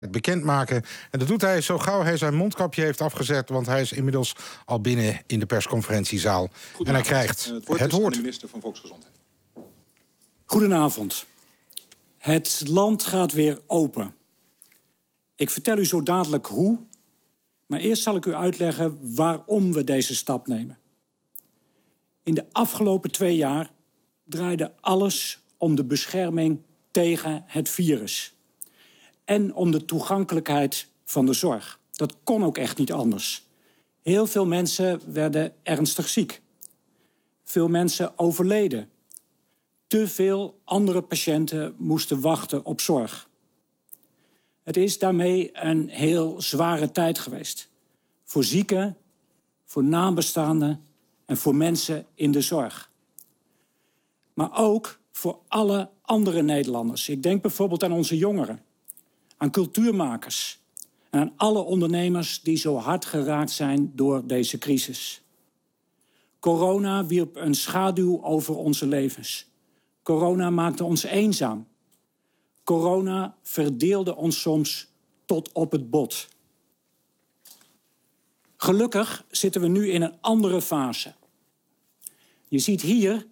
bekendmaken. En dat doet hij zo gauw hij zijn mondkapje heeft afgezet, want hij is inmiddels al binnen in de persconferentiezaal. En hij krijgt het woord. De minister van Volksgezondheid. Goedenavond. Het land gaat weer open. Ik vertel u zo dadelijk hoe, maar eerst zal ik u uitleggen waarom we deze stap nemen. In de afgelopen 2 jaar draaide alles om de bescherming tegen het virus. En om de toegankelijkheid van de zorg. Dat kon ook echt niet anders. Heel veel mensen werden ernstig ziek. Veel mensen overleden. Te veel andere patiënten moesten wachten op zorg. Het is daarmee een heel zware tijd geweest. Voor zieken, voor nabestaanden en voor mensen in de zorg. Maar ook voor alle andere Nederlanders. Ik denk bijvoorbeeld aan onze jongeren, aan cultuurmakers en aan alle ondernemers die zo hard geraakt zijn door deze crisis. Corona wierp een schaduw over onze levens. Corona maakte ons eenzaam. Corona verdeelde ons soms tot op het bot. Gelukkig zitten we nu in een andere fase. Je ziet hier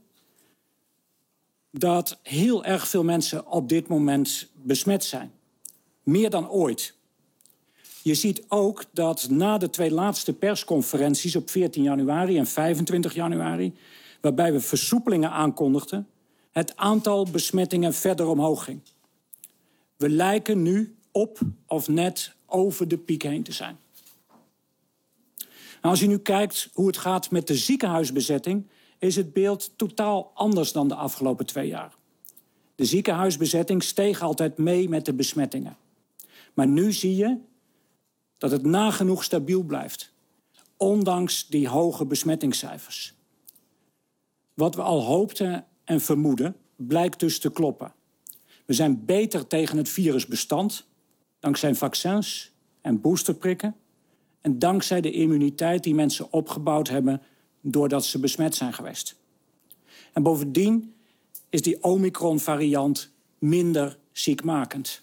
dat heel erg veel mensen op dit moment besmet zijn. Meer dan ooit. Je ziet ook dat na de 2 laatste persconferenties op 14 januari en 25 januari... waarbij we versoepelingen aankondigden, het aantal besmettingen verder omhoog ging. We lijken nu op of net over de piek heen te zijn. Nou, als je nu kijkt hoe het gaat met de ziekenhuisbezetting, is het beeld totaal anders dan de afgelopen 2 jaar. De ziekenhuisbezetting steeg altijd mee met de besmettingen. Maar nu zie je dat het nagenoeg stabiel blijft, ondanks die hoge besmettingscijfers. Wat we al hoopten en vermoeden, blijkt dus te kloppen. We zijn beter tegen het virus bestand, dankzij vaccins en boosterprikken en dankzij de immuniteit die mensen opgebouwd hebben doordat ze besmet zijn geweest. En bovendien is die Omicron-variant minder ziekmakend.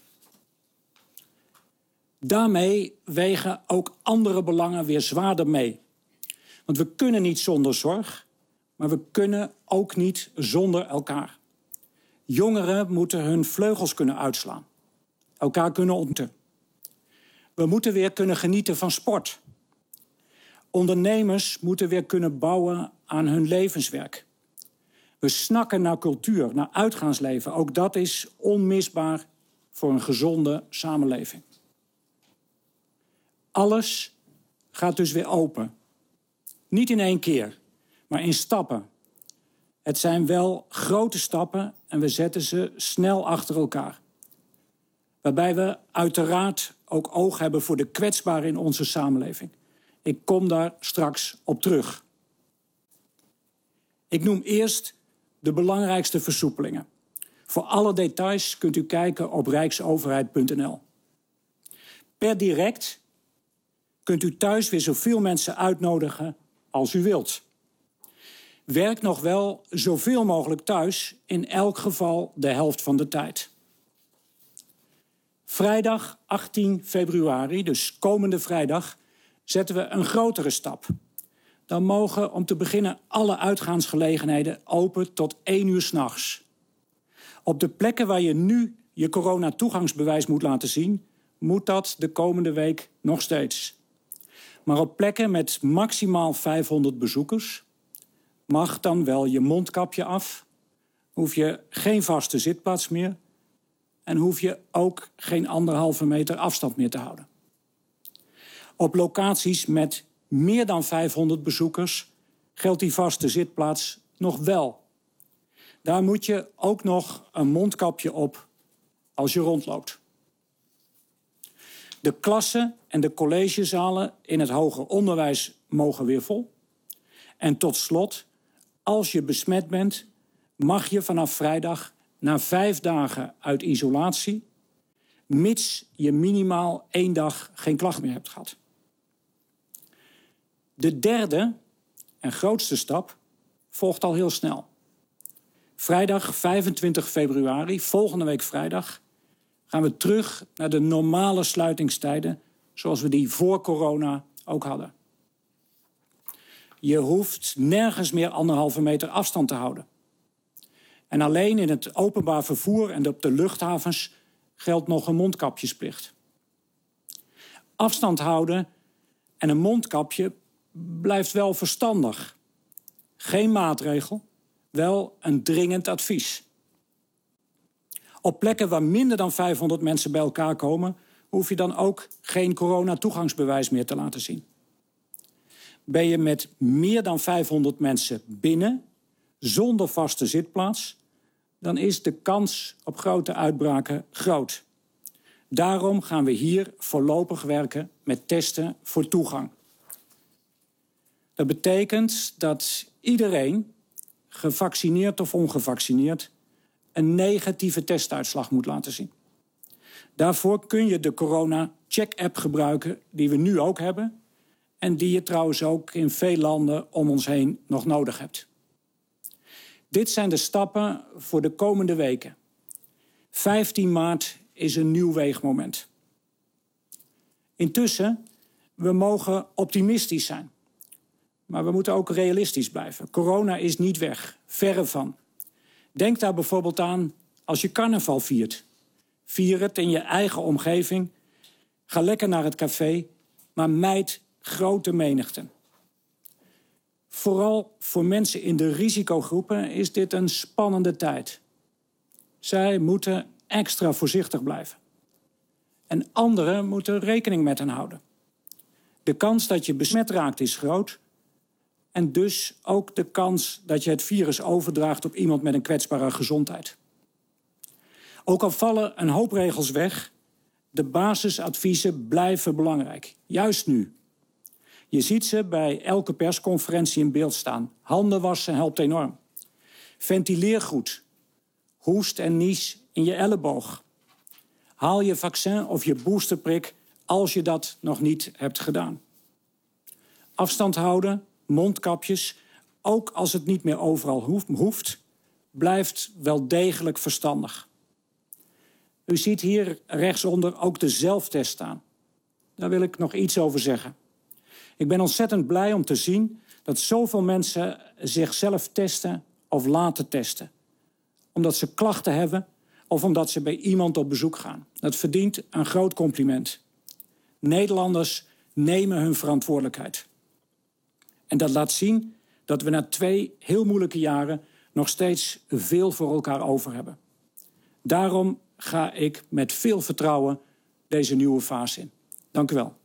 Daarmee wegen ook andere belangen weer zwaarder mee. Want we kunnen niet zonder zorg, maar we kunnen ook niet zonder elkaar. Jongeren moeten hun vleugels kunnen uitslaan, elkaar kunnen ontmoeten. We moeten weer kunnen genieten van sport. Ondernemers moeten weer kunnen bouwen aan hun levenswerk. We snakken naar cultuur, naar uitgaansleven. Ook dat is onmisbaar voor een gezonde samenleving. Alles gaat dus weer open. Niet in 1 keer, maar in stappen. Het zijn wel grote stappen en we zetten ze snel achter elkaar. Waarbij we uiteraard ook oog hebben voor de kwetsbaren in onze samenleving. Ik kom daar straks op terug. Ik noem eerst de belangrijkste versoepelingen. Voor alle details kunt u kijken op rijksoverheid.nl. Per direct kunt u thuis weer zoveel mensen uitnodigen als u wilt. Werk nog wel zoveel mogelijk thuis, in elk geval de helft van de tijd. Vrijdag 18 februari, dus komende vrijdag, zetten we een grotere stap. Dan mogen om te beginnen alle uitgaansgelegenheden open tot 1 uur 's nachts. Op de plekken waar je nu je coronatoegangsbewijs moet laten zien, moet dat de komende week nog steeds. Maar op plekken met maximaal 500 bezoekers mag dan wel je mondkapje af, hoef je geen vaste zitplaats meer en hoef je ook geen 1,5 meter afstand meer te houden. Op locaties met meer dan 500 bezoekers geldt die vaste zitplaats nog wel. Daar moet je ook nog een mondkapje op als je rondloopt. De klassen en de collegezalen in het hoger onderwijs mogen weer vol. En tot slot, als je besmet bent, mag je vanaf vrijdag na 5 dagen uit isolatie, mits je minimaal 1 dag geen klacht meer hebt gehad. De derde en grootste stap volgt al heel snel. Vrijdag 25 februari, volgende week vrijdag, gaan we terug naar de normale sluitingstijden zoals we die voor corona ook hadden. Je hoeft nergens meer 1,5 meter afstand te houden. En alleen in het openbaar vervoer en op de luchthavens geldt nog een mondkapjesplicht. Afstand houden en een mondkapje blijft wel verstandig. Geen maatregel, wel een dringend advies. Op plekken waar minder dan 500 mensen bij elkaar komen, hoef je dan ook geen coronatoegangsbewijs meer te laten zien. Ben je met meer dan 500 mensen binnen, zonder vaste zitplaats, dan is de kans op grote uitbraken groot. Daarom gaan we hier voorlopig werken met testen voor toegang. Dat betekent dat iedereen, gevaccineerd of ongevaccineerd, een negatieve testuitslag moet laten zien. Daarvoor kun je de corona-check-app gebruiken die we nu ook hebben en die je trouwens ook in veel landen om ons heen nog nodig hebt. Dit zijn de stappen voor de komende weken. 15 maart is een nieuw weegmoment. Intussen, we mogen optimistisch zijn. Maar we moeten ook realistisch blijven. Corona is niet weg, verre van. Denk daar bijvoorbeeld aan als je carnaval viert. Vier het in je eigen omgeving. Ga lekker naar het café, maar mijd grote menigten. Vooral voor mensen in de risicogroepen is dit een spannende tijd. Zij moeten extra voorzichtig blijven. En anderen moeten rekening met hen houden. De kans dat je besmet raakt is groot. En dus ook de kans dat je het virus overdraagt op iemand met een kwetsbare gezondheid. Ook al vallen een hoop regels weg, de basisadviezen blijven belangrijk. Juist nu. Je ziet ze bij elke persconferentie in beeld staan. Handen wassen helpt enorm. Ventileer goed. Hoest en nies in je elleboog. Haal je vaccin of je boosterprik als je dat nog niet hebt gedaan. Afstand houden, mondkapjes, ook als het niet meer overal hoeft, blijft wel degelijk verstandig. U ziet hier rechtsonder ook de zelftest staan. Daar wil ik nog iets over zeggen. Ik ben ontzettend blij om te zien dat zoveel mensen zichzelf testen of laten testen. Omdat ze klachten hebben of omdat ze bij iemand op bezoek gaan. Dat verdient een groot compliment. Nederlanders nemen hun verantwoordelijkheid. En dat laat zien dat we na 2 heel moeilijke jaren nog steeds veel voor elkaar over hebben. Daarom ga ik met veel vertrouwen deze nieuwe fase in. Dank u wel.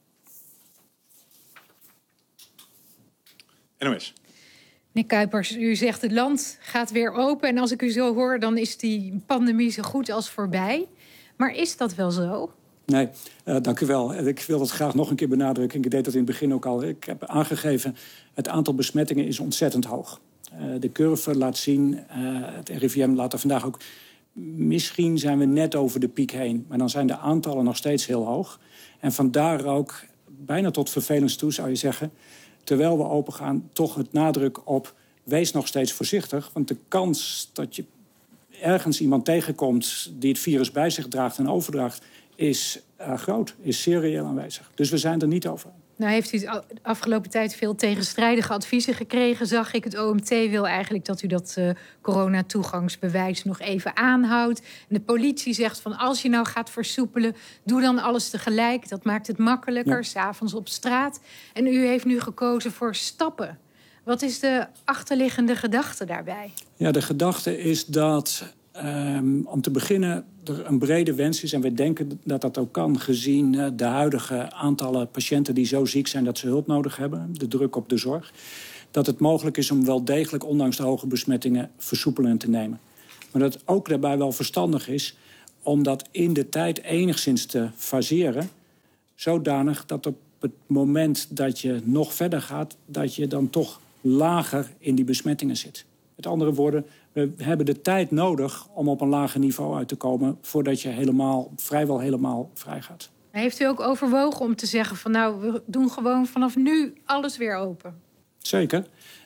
NOS. Meneer Kuipers, u zegt het land gaat weer open. En als ik u zo hoor, dan is die pandemie zo goed als voorbij. Maar is dat wel zo? Nee, dank u wel. Ik wil dat graag nog een keer benadrukken. Ik deed dat in het begin ook al. Ik heb aangegeven, het aantal besmettingen is ontzettend hoog. De curve laat zien, het RIVM laat er vandaag ook... Misschien zijn we net over de piek heen, maar dan zijn de aantallen nog steeds heel hoog. En vandaar ook, bijna tot vervelens toe zou je zeggen... terwijl we open gaan, toch het nadruk op... wees nog steeds voorzichtig, want de kans dat je ergens iemand tegenkomt... die het virus bij zich draagt en overdraagt, is groot, is zeer reëel aanwezig. Dus we zijn er niet over. Nou heeft u de afgelopen tijd veel tegenstrijdige adviezen gekregen, zag ik. Het OMT wil eigenlijk dat u dat coronatoegangsbewijs nog even aanhoudt. En de politie zegt van als je nou gaat versoepelen, doe dan alles tegelijk. Dat maakt het makkelijker, ja. 's Avonds op straat. En u heeft nu gekozen voor stappen. Wat is de achterliggende gedachte daarbij? Ja, de gedachte is dat om te beginnen er een brede wens is... en we denken dat dat ook kan gezien de huidige aantallen patiënten... die zo ziek zijn dat ze hulp nodig hebben, de druk op de zorg... dat het mogelijk is om wel degelijk, ondanks de hoge besmettingen... versoepelend te nemen. Maar dat het ook daarbij wel verstandig is om dat in de tijd enigszins te faseren... zodanig dat op het moment dat je nog verder gaat... dat je dan toch lager in die besmettingen zit. Met andere woorden, we hebben de tijd nodig om op een lager niveau uit te komen... voordat je vrijwel helemaal vrij gaat. Heeft u ook overwogen om te zeggen van nou, we doen gewoon vanaf nu alles weer open? Zeker.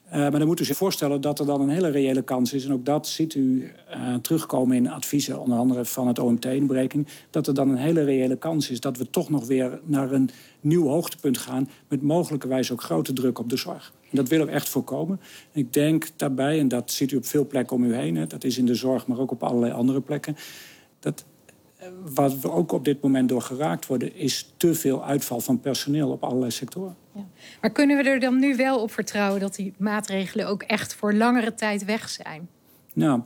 Maar dan moet u zich voorstellen dat er dan een hele reële kans is... en ook dat ziet u terugkomen in adviezen, onder andere van het OMT in de berekening... dat er dan een hele reële kans is dat we toch nog weer naar een nieuw hoogtepunt gaan... met mogelijkerwijs ook grote druk op de zorg. En dat willen we echt voorkomen. Ik denk daarbij, en dat ziet u op veel plekken om u heen... Hè, dat is in de zorg, maar ook op allerlei andere plekken... dat wat we ook op dit moment door geraakt worden... is te veel uitval van personeel op allerlei sectoren. Ja. Maar kunnen we er dan nu wel op vertrouwen... dat die maatregelen ook echt voor langere tijd weg zijn? Nou,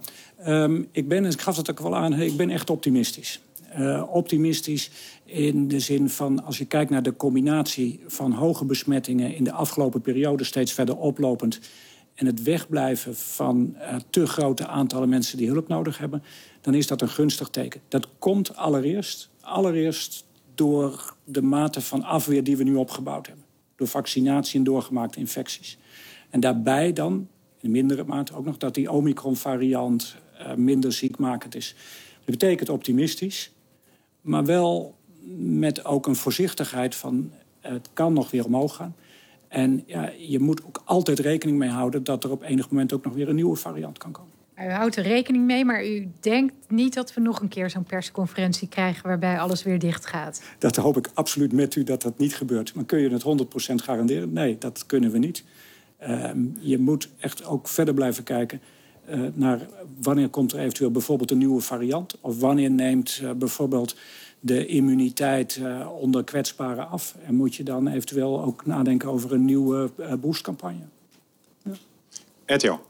ik gaf dat ook wel aan, ik ben echt optimistisch. Optimistisch in de zin van, als je kijkt naar de combinatie van hoge besmettingen... in de afgelopen periode steeds verder oplopend... en het wegblijven van te grote aantallen mensen die hulp nodig hebben... dan is dat een gunstig teken. Dat komt allereerst door de mate van afweer die we nu opgebouwd hebben. Door vaccinatie en doorgemaakte infecties. En daarbij dan, in mindere mate ook nog... dat die Omicron-variant minder ziekmakend is. Dat betekent optimistisch, maar wel met ook een voorzichtigheid van... het kan nog weer omhoog gaan. En ja, je moet ook altijd rekening mee houden... dat er op enig moment ook nog weer een nieuwe variant kan komen. U houdt er rekening mee, maar u denkt niet dat we nog een keer zo'n persconferentie krijgen... waarbij alles weer dicht gaat? Dat hoop ik absoluut met u dat dat niet gebeurt. Maar kun je het 100% garanderen? Nee, dat kunnen we niet. Je moet echt ook verder blijven kijken... naar wanneer komt er eventueel bijvoorbeeld een nieuwe variant... of wanneer neemt bijvoorbeeld de immuniteit onder kwetsbaren af... en moet je dan eventueel ook nadenken over een nieuwe boostcampagne. Ja. Etjo.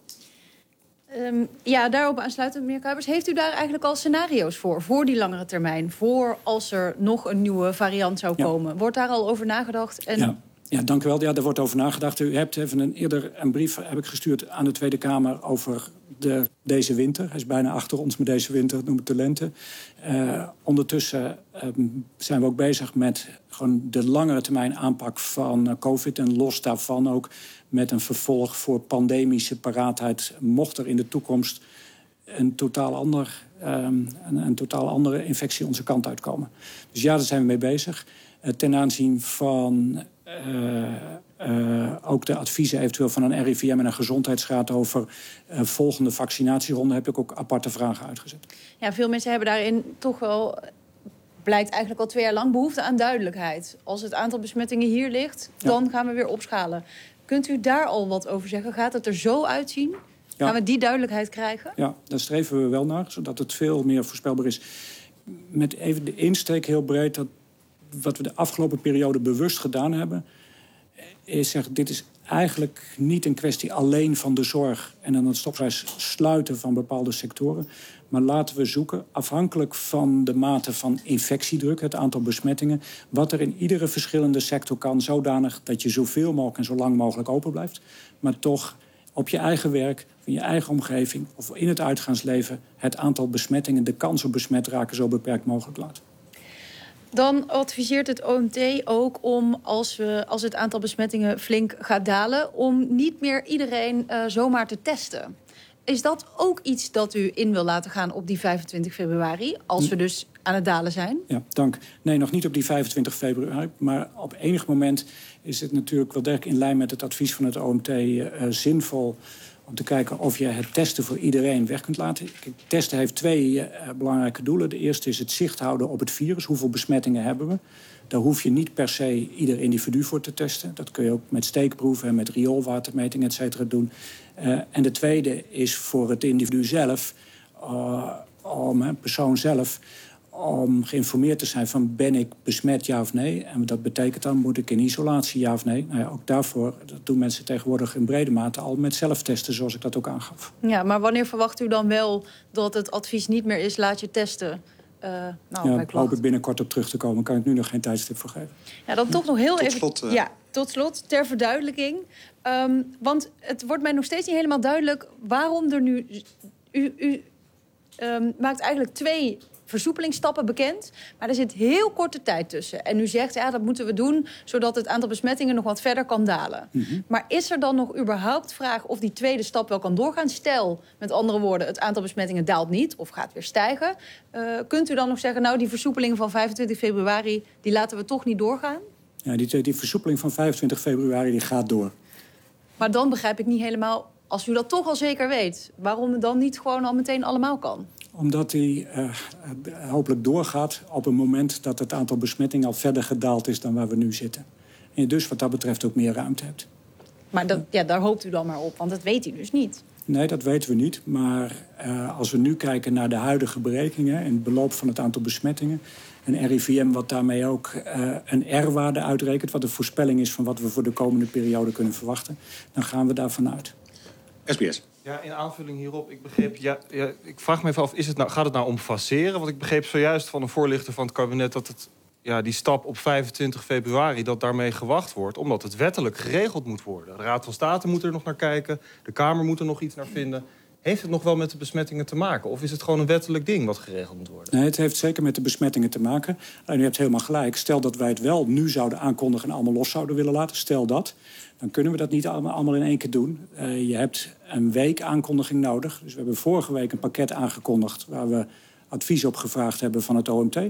Ja, daarop aansluitend, meneer Kuipers. Heeft u daar eigenlijk al scenario's voor die langere termijn? Voor als er nog een nieuwe variant zou komen? Wordt daar al over nagedacht? En... Ja, dank u wel. Ja, daar wordt over nagedacht. U hebt even eerder een brief heb ik gestuurd aan de Tweede Kamer over deze winter. Hij is bijna achter ons met deze winter, noem het de lente. Ondertussen zijn we ook bezig met gewoon de langere termijn aanpak van COVID. En los daarvan ook met een vervolg voor pandemische paraatheid. Mocht er in de toekomst een totaal andere infectie onze kant uitkomen. Dus ja, daar zijn we mee bezig. Ten aanzien van ook de adviezen eventueel van een RIVM en een gezondheidsraad over volgende vaccinatieronde heb ik ook aparte vragen uitgezet. Ja, veel mensen hebben daarin toch wel, blijkt eigenlijk al 2 jaar lang, behoefte aan duidelijkheid. Als het aantal besmettingen hier ligt, dan gaan we weer opschalen. Kunt u daar al wat over zeggen? Gaat het er zo uitzien? Ja. Gaan we die duidelijkheid krijgen? Ja, daar streven we wel naar, zodat het veel meer voorspelbaar is. Met even de insteek heel breed, dat wat we de afgelopen periode bewust gedaan hebben, is zeggen, dit is eigenlijk niet een kwestie alleen van de zorg en dan het stopwijs sluiten van bepaalde sectoren. Maar laten we zoeken, afhankelijk van de mate van infectiedruk, het aantal besmettingen, wat er in iedere verschillende sector kan, zodanig dat je zoveel mogelijk en zo lang mogelijk open blijft, maar toch op je eigen werk, in je eigen omgeving of in het uitgaansleven het aantal besmettingen, de kans op besmet raken, zo beperkt mogelijk laat. Dan adviseert het OMT ook om, als het aantal besmettingen flink gaat dalen, om niet meer iedereen zomaar te testen. Is dat ook iets dat u in wil laten gaan op die 25 februari, als we dus aan het dalen zijn? Ja, dank. Nee, nog niet op die 25 februari. Maar op enig moment is het natuurlijk wel degelijk in lijn met het advies van het OMT zinvol om te kijken of je het testen voor iedereen weg kunt laten. Testen heeft 2 belangrijke doelen. De eerste is het zicht houden op het virus. Hoeveel besmettingen hebben we? Daar hoef je niet per se ieder individu voor te testen. Dat kun je ook met steekproeven en met rioolwatermeting et cetera doen. En de tweede is voor het individu zelf, persoon zelf, om geïnformeerd te zijn van ben ik besmet, ja of nee. En dat betekent dan, moet ik in isolatie, ja of nee. Nou ja, ook daarvoor, dat doen mensen tegenwoordig in brede mate al met zelftesten, zoals ik dat ook aangaf. Ja, maar wanneer verwacht u dan wel dat het advies niet meer is, laat je testen? Daar hoop ik binnenkort op terug te komen. Kan ik nu nog geen tijdstip voor geven. Ja, dan toch nog heel tot even. Slot, Ja, tot slot, ter verduidelijking. Want het wordt mij nog steeds niet helemaal duidelijk waarom er nu. U maakt eigenlijk 2 versoepelingsstappen bekend, maar er zit heel korte tijd tussen. En u zegt, ja, dat moeten we doen zodat het aantal besmettingen nog wat verder kan dalen. Mm-hmm. Maar is er dan nog überhaupt vraag of die tweede stap wel kan doorgaan? Stel, met andere woorden, het aantal besmettingen daalt niet of gaat weer stijgen. Kunt u dan nog zeggen, nou, die versoepelingen van 25 februari... die laten we toch niet doorgaan? Ja, die versoepeling van 25 februari die gaat door. Maar dan begrijp ik niet helemaal, als u dat toch al zeker weet, waarom het dan niet gewoon al meteen allemaal kan? Omdat die hopelijk doorgaat op een moment dat het aantal besmettingen al verder gedaald is dan waar we nu zitten. En je dus wat dat betreft ook meer ruimte hebt. Maar daar hoopt u dan maar op, want dat weet u dus niet. Nee, dat weten we niet. Maar als we nu kijken naar de huidige berekeningen en het beloop van het aantal besmettingen, en RIVM wat daarmee ook een R-waarde uitrekent, wat de voorspelling is van wat we voor de komende periode kunnen verwachten, dan gaan we daarvan uit. SBS. Ja, in aanvulling hierop, ik begreep, ik vraag me even af, gaat het nou om faseren? Want ik begreep zojuist van een voorlichter van het kabinet dat die stap op 25 februari, dat daarmee gewacht wordt, omdat het wettelijk geregeld moet worden. De Raad van State moet er nog naar kijken, de Kamer moet er nog iets naar vinden. Heeft het nog wel met de besmettingen te maken? Of is het gewoon een wettelijk ding wat geregeld moet worden? Nee, het heeft zeker met de besmettingen te maken. En u hebt helemaal gelijk. Stel dat wij het wel nu zouden aankondigen en allemaal los zouden willen laten. Stel dat. Dan kunnen we dat niet allemaal in één keer doen. Je hebt een week aankondiging nodig. Dus we hebben vorige week een pakket aangekondigd waar we advies op gevraagd hebben van het OMT.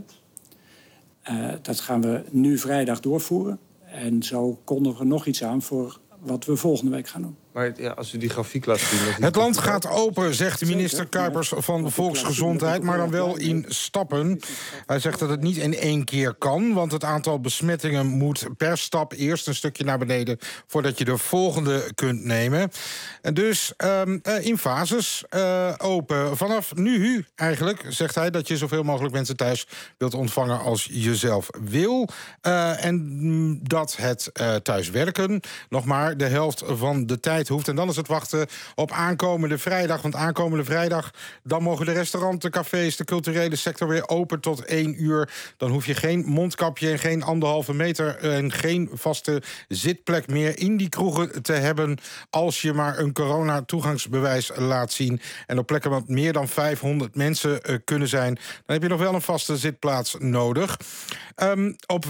Dat gaan we nu vrijdag doorvoeren. En zo kondigen we nog iets aan voor wat we volgende week gaan doen. Maar als u die grafiek laat zien... Het land gaat open, zegt minister Kuipers van Volksgezondheid, maar dan wel in stappen. Hij zegt dat het niet in één keer kan, want het aantal besmettingen moet per stap eerst een stukje naar beneden voordat je de volgende kunt nemen. En dus in fases open. Vanaf nu eigenlijk zegt hij dat je zoveel mogelijk mensen thuis wilt ontvangen als je zelf wil. En dat het thuiswerken nog maar de helft van de tijd hoeft. En dan is het wachten op aankomende vrijdag. Want aankomende vrijdag, dan mogen de restaurants, cafés, de culturele sector weer open tot 1 uur. Dan hoef je geen mondkapje en geen 1,5 meter en geen vaste zitplek meer in die kroegen te hebben als je maar een corona-toegangsbewijs laat zien. En op plekken waar meer dan 500 mensen kunnen zijn, dan heb je nog wel een vaste zitplaats nodig. Op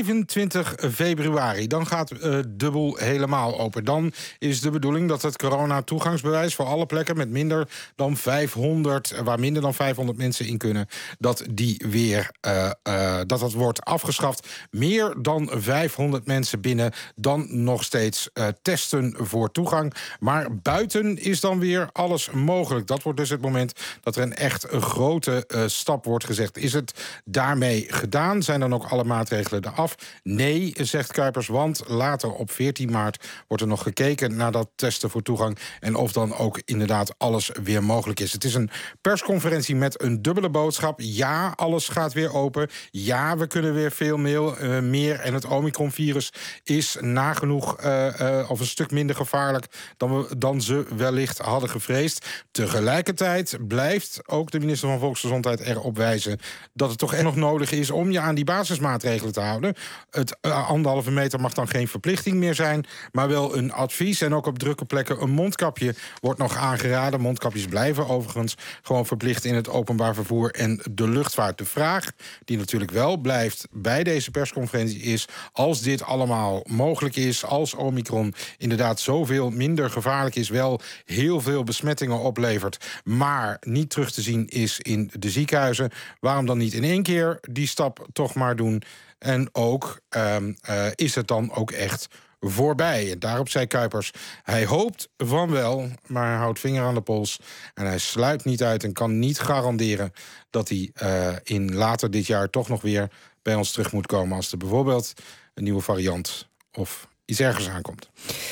25 februari, dan gaat de boel helemaal open. Dan is de bedoeling dat het corona-toegangsbewijs voor alle plekken met minder dan 500, waar minder dan 500 mensen in kunnen, dat die weer dat wordt afgeschaft. Meer dan 500 mensen binnen, dan nog steeds testen voor toegang. Maar buiten is dan weer alles mogelijk. Dat wordt dus het moment dat er een echt grote stap wordt gezegd. Is het daarmee gedaan? Zijn dan ook alle maatregelen eraf? Nee, zegt Kuipers, want later op 14 maart wordt er nog gekeken naar dat testen voor toegang en of dan ook inderdaad alles weer mogelijk is. Het is een persconferentie met een dubbele boodschap. Ja, alles gaat weer open. Ja, we kunnen weer veel meer. En het Omicron-virus is nagenoeg of een stuk minder gevaarlijk dan ze wellicht hadden gevreesd. Tegelijkertijd blijft ook de minister van Volksgezondheid erop wijzen dat het toch echt nog nodig is om je aan die basismaatregelen te houden. Het 1,5 meter mag dan geen verplichting meer zijn, maar wel een advies. En ook op drukke plekken een mondkapje wordt nog aangeraden. Mondkapjes blijven overigens gewoon verplicht in het openbaar vervoer en de luchtvaart. De vraag die natuurlijk wel blijft bij deze persconferentie is, als dit allemaal mogelijk is, als Omicron inderdaad zoveel minder gevaarlijk is, wel heel veel besmettingen oplevert, maar niet terug te zien is in de ziekenhuizen, waarom dan niet in één keer die stap toch maar doen? En ook is het dan ook echt voorbij. En daarop zei Kuipers, hij hoopt van wel, maar hij houdt vinger aan de pols en hij sluit niet uit en kan niet garanderen dat hij in later dit jaar toch nog weer bij ons terug moet komen als er bijvoorbeeld een nieuwe variant of iets ergers aankomt.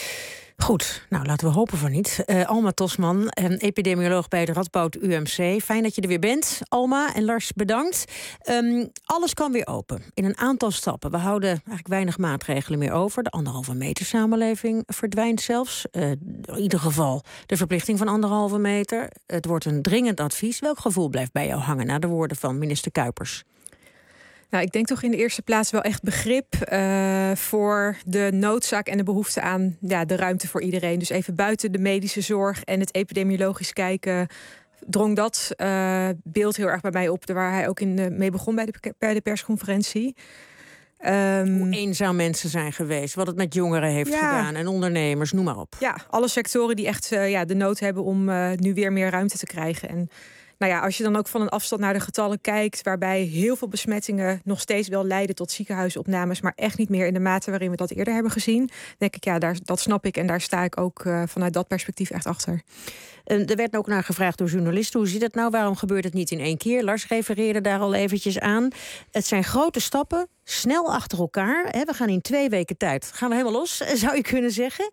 Goed, nou laten we hopen van niet. Alma Tosman, epidemioloog bij het Radboud UMC. Fijn dat je er weer bent, Alma. En Lars, bedankt. Alles kan weer open, in een aantal stappen. We houden eigenlijk weinig maatregelen meer over. De 1,5 meter samenleving verdwijnt zelfs. In ieder geval de verplichting van 1,5 meter. Het wordt een dringend advies. Welk gevoel blijft bij jou hangen na de woorden van minister Kuipers? Nou, ik denk toch in de eerste plaats wel echt begrip voor de noodzaak en de behoefte aan de ruimte voor iedereen. Dus even buiten de medische zorg en het epidemiologisch kijken, drong dat beeld heel erg bij mij op, waar hij ook mee begon bij de persconferentie. Hoe eenzaam mensen zijn geweest, wat het met jongeren heeft gedaan en ondernemers, noem maar op. Ja, alle sectoren die echt de nood hebben om nu weer meer ruimte te krijgen. En Nou ja, als je dan ook van een afstand naar de getallen kijkt, waarbij heel veel besmettingen nog steeds wel leiden tot ziekenhuisopnames, maar echt niet meer in de mate waarin we dat eerder hebben gezien, denk ik, ja, dat snap ik en daar sta ik ook vanuit dat perspectief echt achter. Er werd ook naar gevraagd door journalisten. Hoe zit het nou? Waarom gebeurt het niet in 1 keer? Lars refereerde daar al eventjes aan. Het zijn grote stappen, snel achter elkaar. We gaan in 2 weken tijd. Gaan we helemaal los, zou je kunnen zeggen.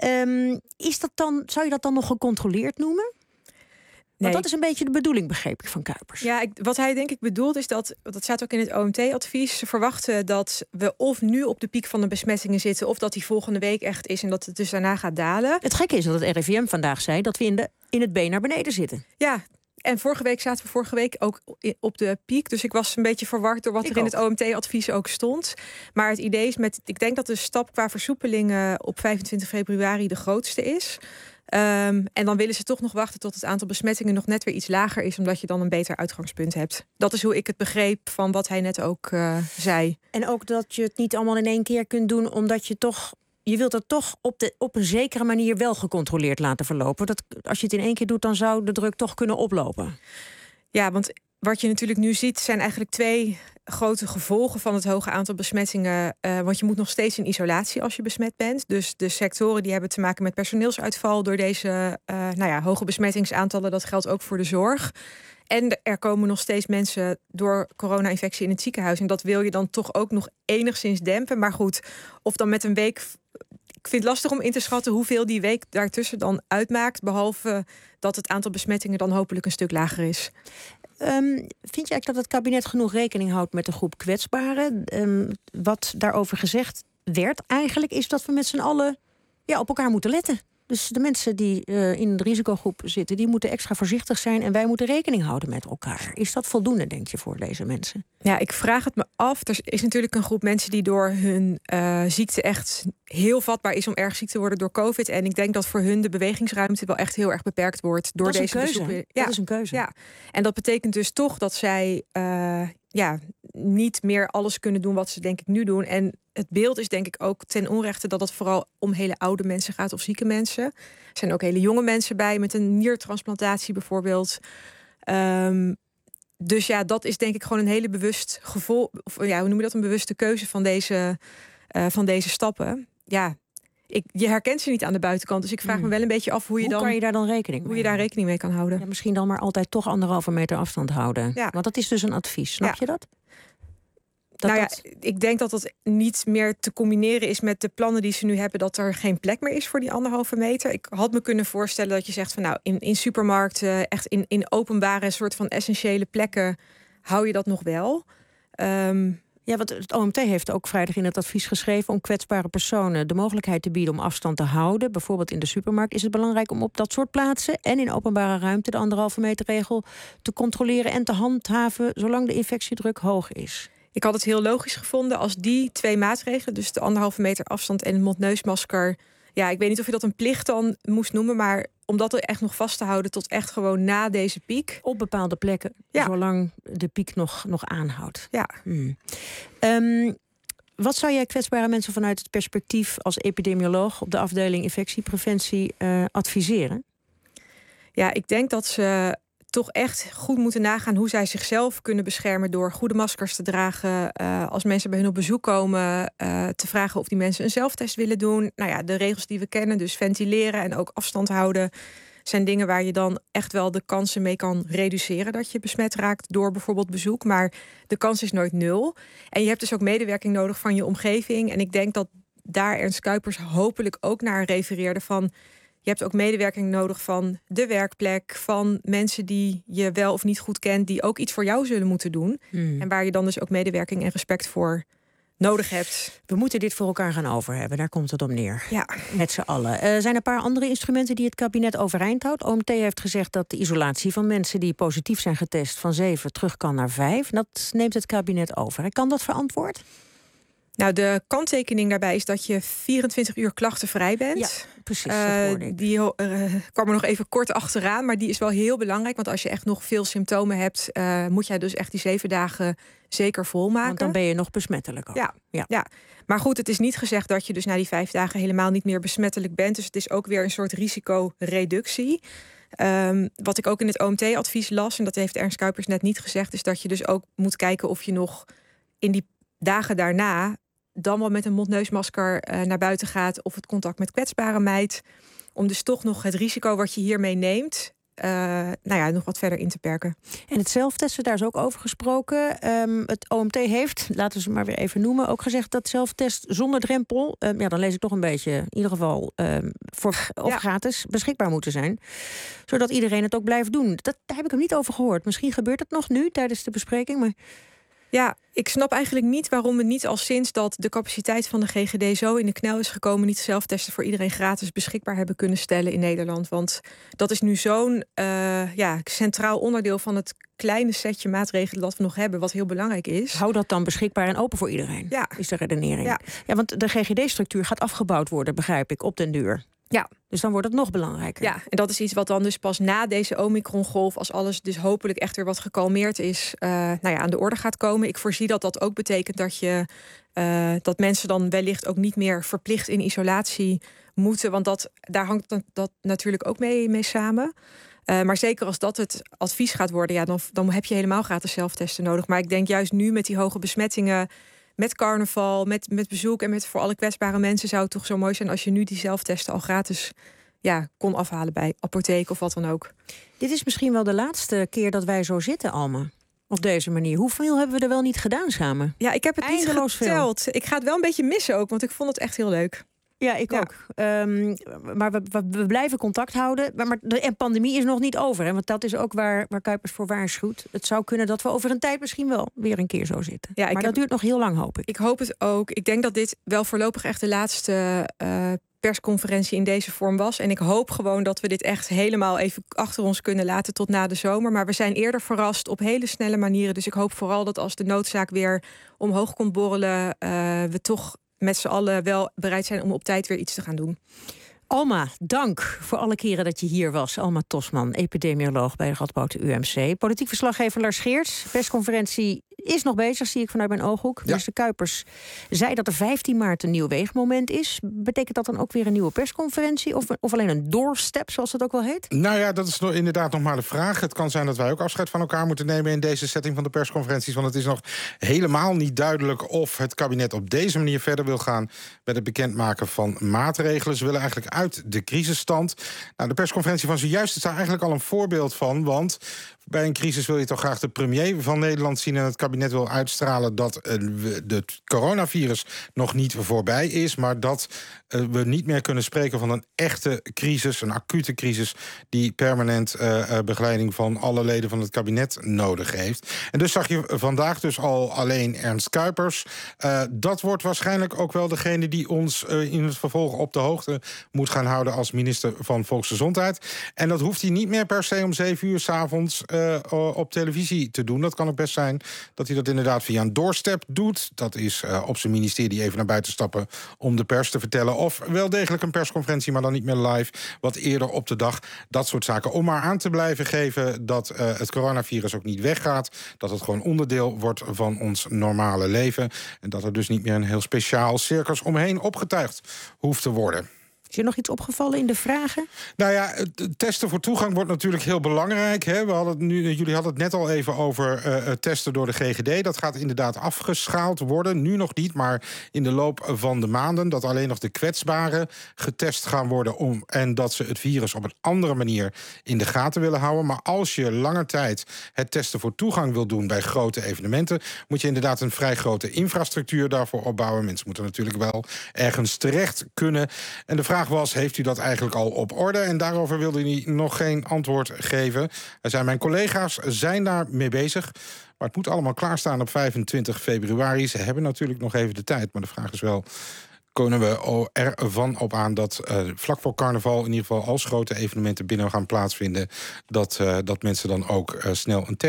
Zou je dat dan nog gecontroleerd noemen? Want dat is een beetje de bedoeling, begreep ik, van Kuipers. Ja, wat hij denk ik bedoelt is dat staat ook in het OMT-advies. Ze verwachten dat we of nu op de piek van de besmettingen zitten, of dat die volgende week echt is en dat het dus daarna gaat dalen. Het gekke is dat het RIVM vandaag zei dat we in het B naar beneden zitten. Ja. En zaten we vorige week ook op de piek. Dus ik was een beetje verward door wat er in het OMT-advies ook stond. Maar het idee is, ik denk dat de stap qua versoepelingen op 25 februari de grootste is. En dan willen ze toch nog wachten tot het aantal besmettingen nog net weer iets lager is, omdat je dan een beter uitgangspunt hebt. Dat is hoe ik het begreep van wat hij net ook zei. En ook dat je het niet allemaal in 1 keer kunt doen, omdat je wilt het toch op een zekere manier wel gecontroleerd laten verlopen. Als je het in 1 keer doet, dan zou de druk toch kunnen oplopen. Ja, want wat je natuurlijk nu ziet, zijn eigenlijk 2 grote gevolgen van het hoge aantal besmettingen. Want je moet nog steeds in isolatie als je besmet bent. Dus de sectoren die hebben te maken met personeelsuitval door deze hoge besmettingsaantallen. Dat geldt ook voor de zorg. En er komen nog steeds mensen door corona-infectie in het ziekenhuis. En dat wil je dan toch ook nog enigszins dempen. Maar goed, of dan met een week. Ik vind het lastig om in te schatten hoeveel die week daartussen dan uitmaakt. Behalve dat het aantal besmettingen dan hopelijk een stuk lager is. Vind je eigenlijk dat het kabinet genoeg rekening houdt met de groep kwetsbaren? Wat daarover gezegd werd eigenlijk is dat we met z'n allen op elkaar moeten letten. Dus de mensen die in de risicogroep zitten, die moeten extra voorzichtig zijn en wij moeten rekening houden met elkaar. Is dat voldoende, denk je, voor deze mensen? Ja, ik vraag het me af. Er is natuurlijk een groep mensen die door hun ziekte echt heel vatbaar is om erg ziek te worden door COVID. En ik denk dat voor hun de bewegingsruimte wel echt heel erg beperkt wordt door deze bezoeken. Ja, dat is een keuze. Ja. En dat betekent dus toch dat zij niet meer alles kunnen doen wat ze denk ik nu doen. En het beeld is denk ik ook ten onrechte dat het vooral om hele oude mensen gaat of zieke mensen. Er zijn ook hele jonge mensen bij met een niertransplantatie bijvoorbeeld. Dus ja, dat is denk ik gewoon een hele bewust gevolg. Of hoe noem je dat? Een bewuste keuze van deze stappen. Ja, je herkent ze niet aan de buitenkant. Dus ik vraag me wel een beetje af hoe kan je daar dan rekening mee kan houden. Ja, misschien dan maar altijd toch 1,5 meter afstand houden. Ja. Want dat is dus een advies. Snap je dat? Ik denk dat dat niet meer te combineren is met de plannen die ze nu hebben, dat er geen plek meer is voor die 1,5 meter. Ik had me kunnen voorstellen dat je zegt van in supermarkten, echt in openbare soort van essentiële plekken hou je dat nog wel. Want het OMT heeft ook vrijdag in het advies geschreven om kwetsbare personen de mogelijkheid te bieden om afstand te houden. Bijvoorbeeld in de supermarkt is het belangrijk om op dat soort plaatsen en in openbare ruimte de 1,5 meter regel te controleren en te handhaven zolang de infectiedruk hoog is. Ik had het heel logisch gevonden als die 2 maatregelen, dus de 1,5 meter afstand en het mond-neusmasker. Ja, ik weet niet of je dat een plicht dan moest noemen, maar om dat er echt nog vast te houden tot echt gewoon na deze piek. Op bepaalde plekken, zolang de piek nog aanhoudt. Ja. Wat zou jij kwetsbare mensen vanuit het perspectief als epidemioloog op de afdeling infectiepreventie adviseren? Ja, ik denk dat ze toch echt goed moeten nagaan hoe zij zichzelf kunnen beschermen door goede maskers te dragen. Als mensen bij hun op bezoek komen, te vragen of die mensen een zelftest willen doen. Nou ja, de regels die we kennen, dus ventileren en ook afstand houden, zijn dingen waar je dan echt wel de kansen mee kan reduceren dat je besmet raakt door bijvoorbeeld bezoek. Maar de kans is nooit 0. En je hebt dus ook medewerking nodig van je omgeving. En ik denk dat daar Ernst Kuipers hopelijk ook naar refereerde van: je hebt ook medewerking nodig van de werkplek, van mensen die je wel of niet goed kent, die ook iets voor jou zullen moeten doen. En waar je dan dus ook medewerking en respect voor nodig hebt. We moeten dit voor elkaar gaan overhebben, daar komt het op neer. Ja. Met z'n allen. Zijn er een paar andere instrumenten die het kabinet overeind houdt? OMT heeft gezegd dat de isolatie van mensen die positief zijn getest van 7 terug kan naar 5. Dat neemt het kabinet over. Kan dat verantwoord? Nou, de kanttekening daarbij is dat je 24 uur klachtenvrij bent. Ja, precies. Die kwam er nog even kort achteraan, maar die is wel heel belangrijk. Want als je echt nog veel symptomen hebt, moet jij dus echt die 7 dagen zeker volmaken. Want dan ben je nog besmettelijk ook. Ja. Maar goed, het is niet gezegd dat je dus na die 5 dagen helemaal niet meer besmettelijk bent. Dus het is ook weer een soort risicoreductie. Wat ik ook in het OMT-advies las, en dat heeft Ernst Kuipers net niet gezegd, is dat je dus ook moet kijken of je nog in die dagen daarna dan wel met een mond-neusmasker naar buiten gaat of het contact met kwetsbaren mijdt, om dus toch nog het risico wat je hiermee neemt nog wat verder in te perken. En het zelftesten, daar is ook over gesproken. Het OMT heeft, laten we ze maar weer even noemen, ook gezegd dat zelftest zonder drempel, dan lees ik toch een beetje, in ieder geval gratis beschikbaar moeten zijn. Zodat iedereen het ook blijft doen. Daar heb ik hem niet over gehoord. Misschien gebeurt het nog nu tijdens de bespreking, maar... Ja, ik snap eigenlijk niet waarom we niet al sinds dat de capaciteit van de GGD zo in de knel is gekomen, niet zelftesten voor iedereen gratis beschikbaar hebben kunnen stellen in Nederland. Want dat is nu zo'n centraal onderdeel van het kleine setje maatregelen dat we nog hebben, wat heel belangrijk is. Hou dat dan beschikbaar en open voor iedereen, is de redenering. Ja, want de GGD-structuur gaat afgebouwd worden, begrijp ik, op den duur. Ja. Dus dan wordt het nog belangrijker. Ja, en dat is iets wat dan dus pas na deze Omicron-golf, als alles dus hopelijk echt weer wat gekalmeerd is, aan de orde gaat komen. Ik voorzie dat dat ook betekent dat mensen dan wellicht ook niet meer verplicht in isolatie moeten. Want daar hangt dat natuurlijk ook mee samen. Maar zeker als dat het advies gaat worden, dan heb je helemaal gratis zelftesten nodig. Maar ik denk juist nu met die hoge besmettingen, met carnaval, met bezoek en met voor alle kwetsbare mensen, zou het toch zo mooi zijn als je nu die zelftesten al gratis kon afhalen bij apotheek of wat dan ook. Dit is misschien wel de laatste keer dat wij zo zitten, Alma. Op deze manier. Hoeveel hebben we er wel niet gedaan samen? Ja, ik heb het eindeloos niet geteld. Ik ga het wel een beetje missen ook, want ik vond het echt heel leuk. Ja, ik ook. Maar we blijven contact houden. Maar de pandemie is nog niet over. Hè? Want dat is ook waar Kuipers voor waarschuwt. Het zou kunnen dat we over een tijd misschien wel weer een keer zo zitten. Ja, maar dat duurt nog heel lang, hoop ik. Ik hoop het ook. Ik denk dat dit wel voorlopig echt de laatste persconferentie in deze vorm was. En ik hoop gewoon dat we dit echt helemaal even achter ons kunnen laten tot na de zomer. Maar we zijn eerder verrast op hele snelle manieren. Dus ik hoop vooral dat als de noodzaak weer omhoog komt borrelen, we toch met z'n allen wel bereid zijn om op tijd weer iets te gaan doen. Alma, dank voor alle keren dat je hier was. Alma Tosman, epidemioloog bij de Radboud UMC. Politiek verslaggever Lars Geerts. Persconferentie is nog bezig, zie ik vanuit mijn ooghoek. Minister Kuipers zei dat er 15 maart een nieuw weegmoment is. Betekent dat dan ook weer een nieuwe persconferentie? Of alleen een doorstep, zoals het ook wel heet? Nou ja, dat is inderdaad nog maar de vraag. Het kan zijn dat wij ook afscheid van elkaar moeten nemen in deze setting van de persconferenties. Want het is nog helemaal niet duidelijk of het kabinet op deze manier verder wil gaan met het bekendmaken van maatregelen. Ze willen eigenlijk uit de crisisstand. Nou, de persconferentie van zojuist is daar eigenlijk al een voorbeeld van. Want bij een crisis wil je toch graag de premier van Nederland zien en het kabinet wil uitstralen dat het coronavirus nog niet voorbij is, maar dat we niet meer kunnen spreken van een echte crisis, een acute crisis die permanent begeleiding van alle leden van het kabinet nodig heeft. En dus zag je vandaag dus al alleen Ernst Kuipers. Dat wordt waarschijnlijk ook wel degene die ons in het vervolg op de hoogte moet gaan houden als minister van Volksgezondheid. En dat hoeft hij niet meer per se om 7 uur 's avonds op televisie te doen. Dat kan ook best zijn dat hij dat inderdaad via een doorstep doet. Dat is op zijn ministerie even naar buiten stappen om de pers te vertellen. Of wel degelijk een persconferentie, maar dan niet meer live. Wat eerder op de dag. Dat soort zaken. Om maar aan te blijven geven dat het coronavirus ook niet weggaat. Dat het gewoon onderdeel wordt van ons normale leven. En dat er dus niet meer een heel speciaal circus omheen opgetuigd hoeft te worden. Is er nog iets opgevallen in de vragen? Nou ja, het testen voor toegang wordt natuurlijk heel belangrijk. Hè? Jullie hadden het net al even over het testen door de GGD. Dat gaat inderdaad afgeschaald worden. Nu nog niet, maar in de loop van de maanden. Dat alleen nog de kwetsbaren getest gaan worden. En dat ze het virus op een andere manier in de gaten willen houden. Maar als je lange tijd het testen voor toegang wil doen bij grote evenementen, moet je inderdaad een vrij grote infrastructuur daarvoor opbouwen. Mensen moeten natuurlijk wel ergens terecht kunnen. En de vraag was, heeft u dat eigenlijk al op orde? En daarover wilde hij nog geen antwoord geven. Hij zei, mijn collega's zijn daar mee bezig. Maar het moet allemaal klaarstaan op 25 februari. Ze hebben natuurlijk nog even de tijd. Maar de vraag is wel, kunnen we ervan op aan dat vlak voor carnaval, in ieder geval als grote evenementen binnen gaan plaatsvinden, dat mensen dan ook snel een test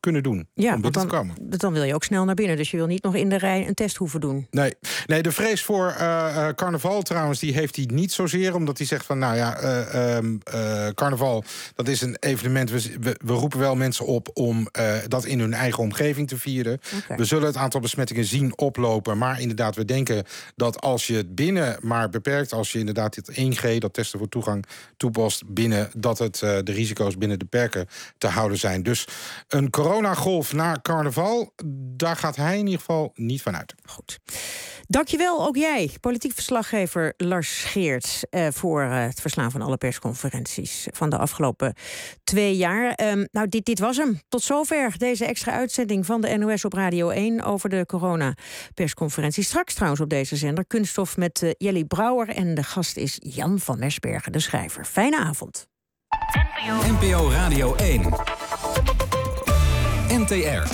kunnen doen om binnen te komen. Dan wil je ook snel naar binnen. Dus je wil niet nog in de rij een test hoeven doen. Nee, de vrees voor carnaval trouwens, die heeft hij niet zozeer. Omdat hij zegt van, carnaval, dat is een evenement. We roepen wel mensen op om dat in hun eigen omgeving te vieren. Okay. We zullen het aantal besmettingen zien oplopen. Maar inderdaad, we denken dat als je het binnen maar beperkt, als je inderdaad dit 1G, dat testen voor toegang, toepast binnen, dat het de risico's binnen de perken te houden zijn. Dus een coronagolf na carnaval, daar gaat hij in ieder geval niet van uit. Goed. Dankjewel, ook jij, politiek verslaggever Lars Geert, voor het verslaan van alle persconferenties van de afgelopen 2 jaar. Dit was hem. Tot zover deze extra uitzending van de NOS op Radio 1 over de coronapersconferentie. Straks trouwens op deze zender Kunststof met Jelly Brouwer en de gast is Jan van Mersbergen, de schrijver. Fijne avond. NPO Radio 1. NTR.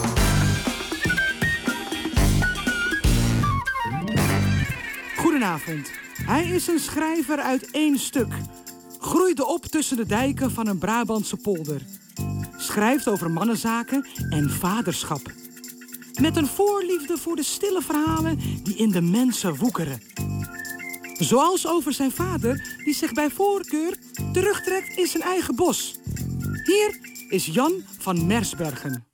Goedenavond. Hij is een schrijver uit 1 stuk. Groeide op tussen de dijken van een Brabantse polder. Schrijft over mannenzaken en vaderschap. Met een voorliefde voor de stille verhalen die in de mensen woekeren. Zoals over zijn vader die zich bij voorkeur terugtrekt in zijn eigen bos. Hier is Jan van Mersbergen.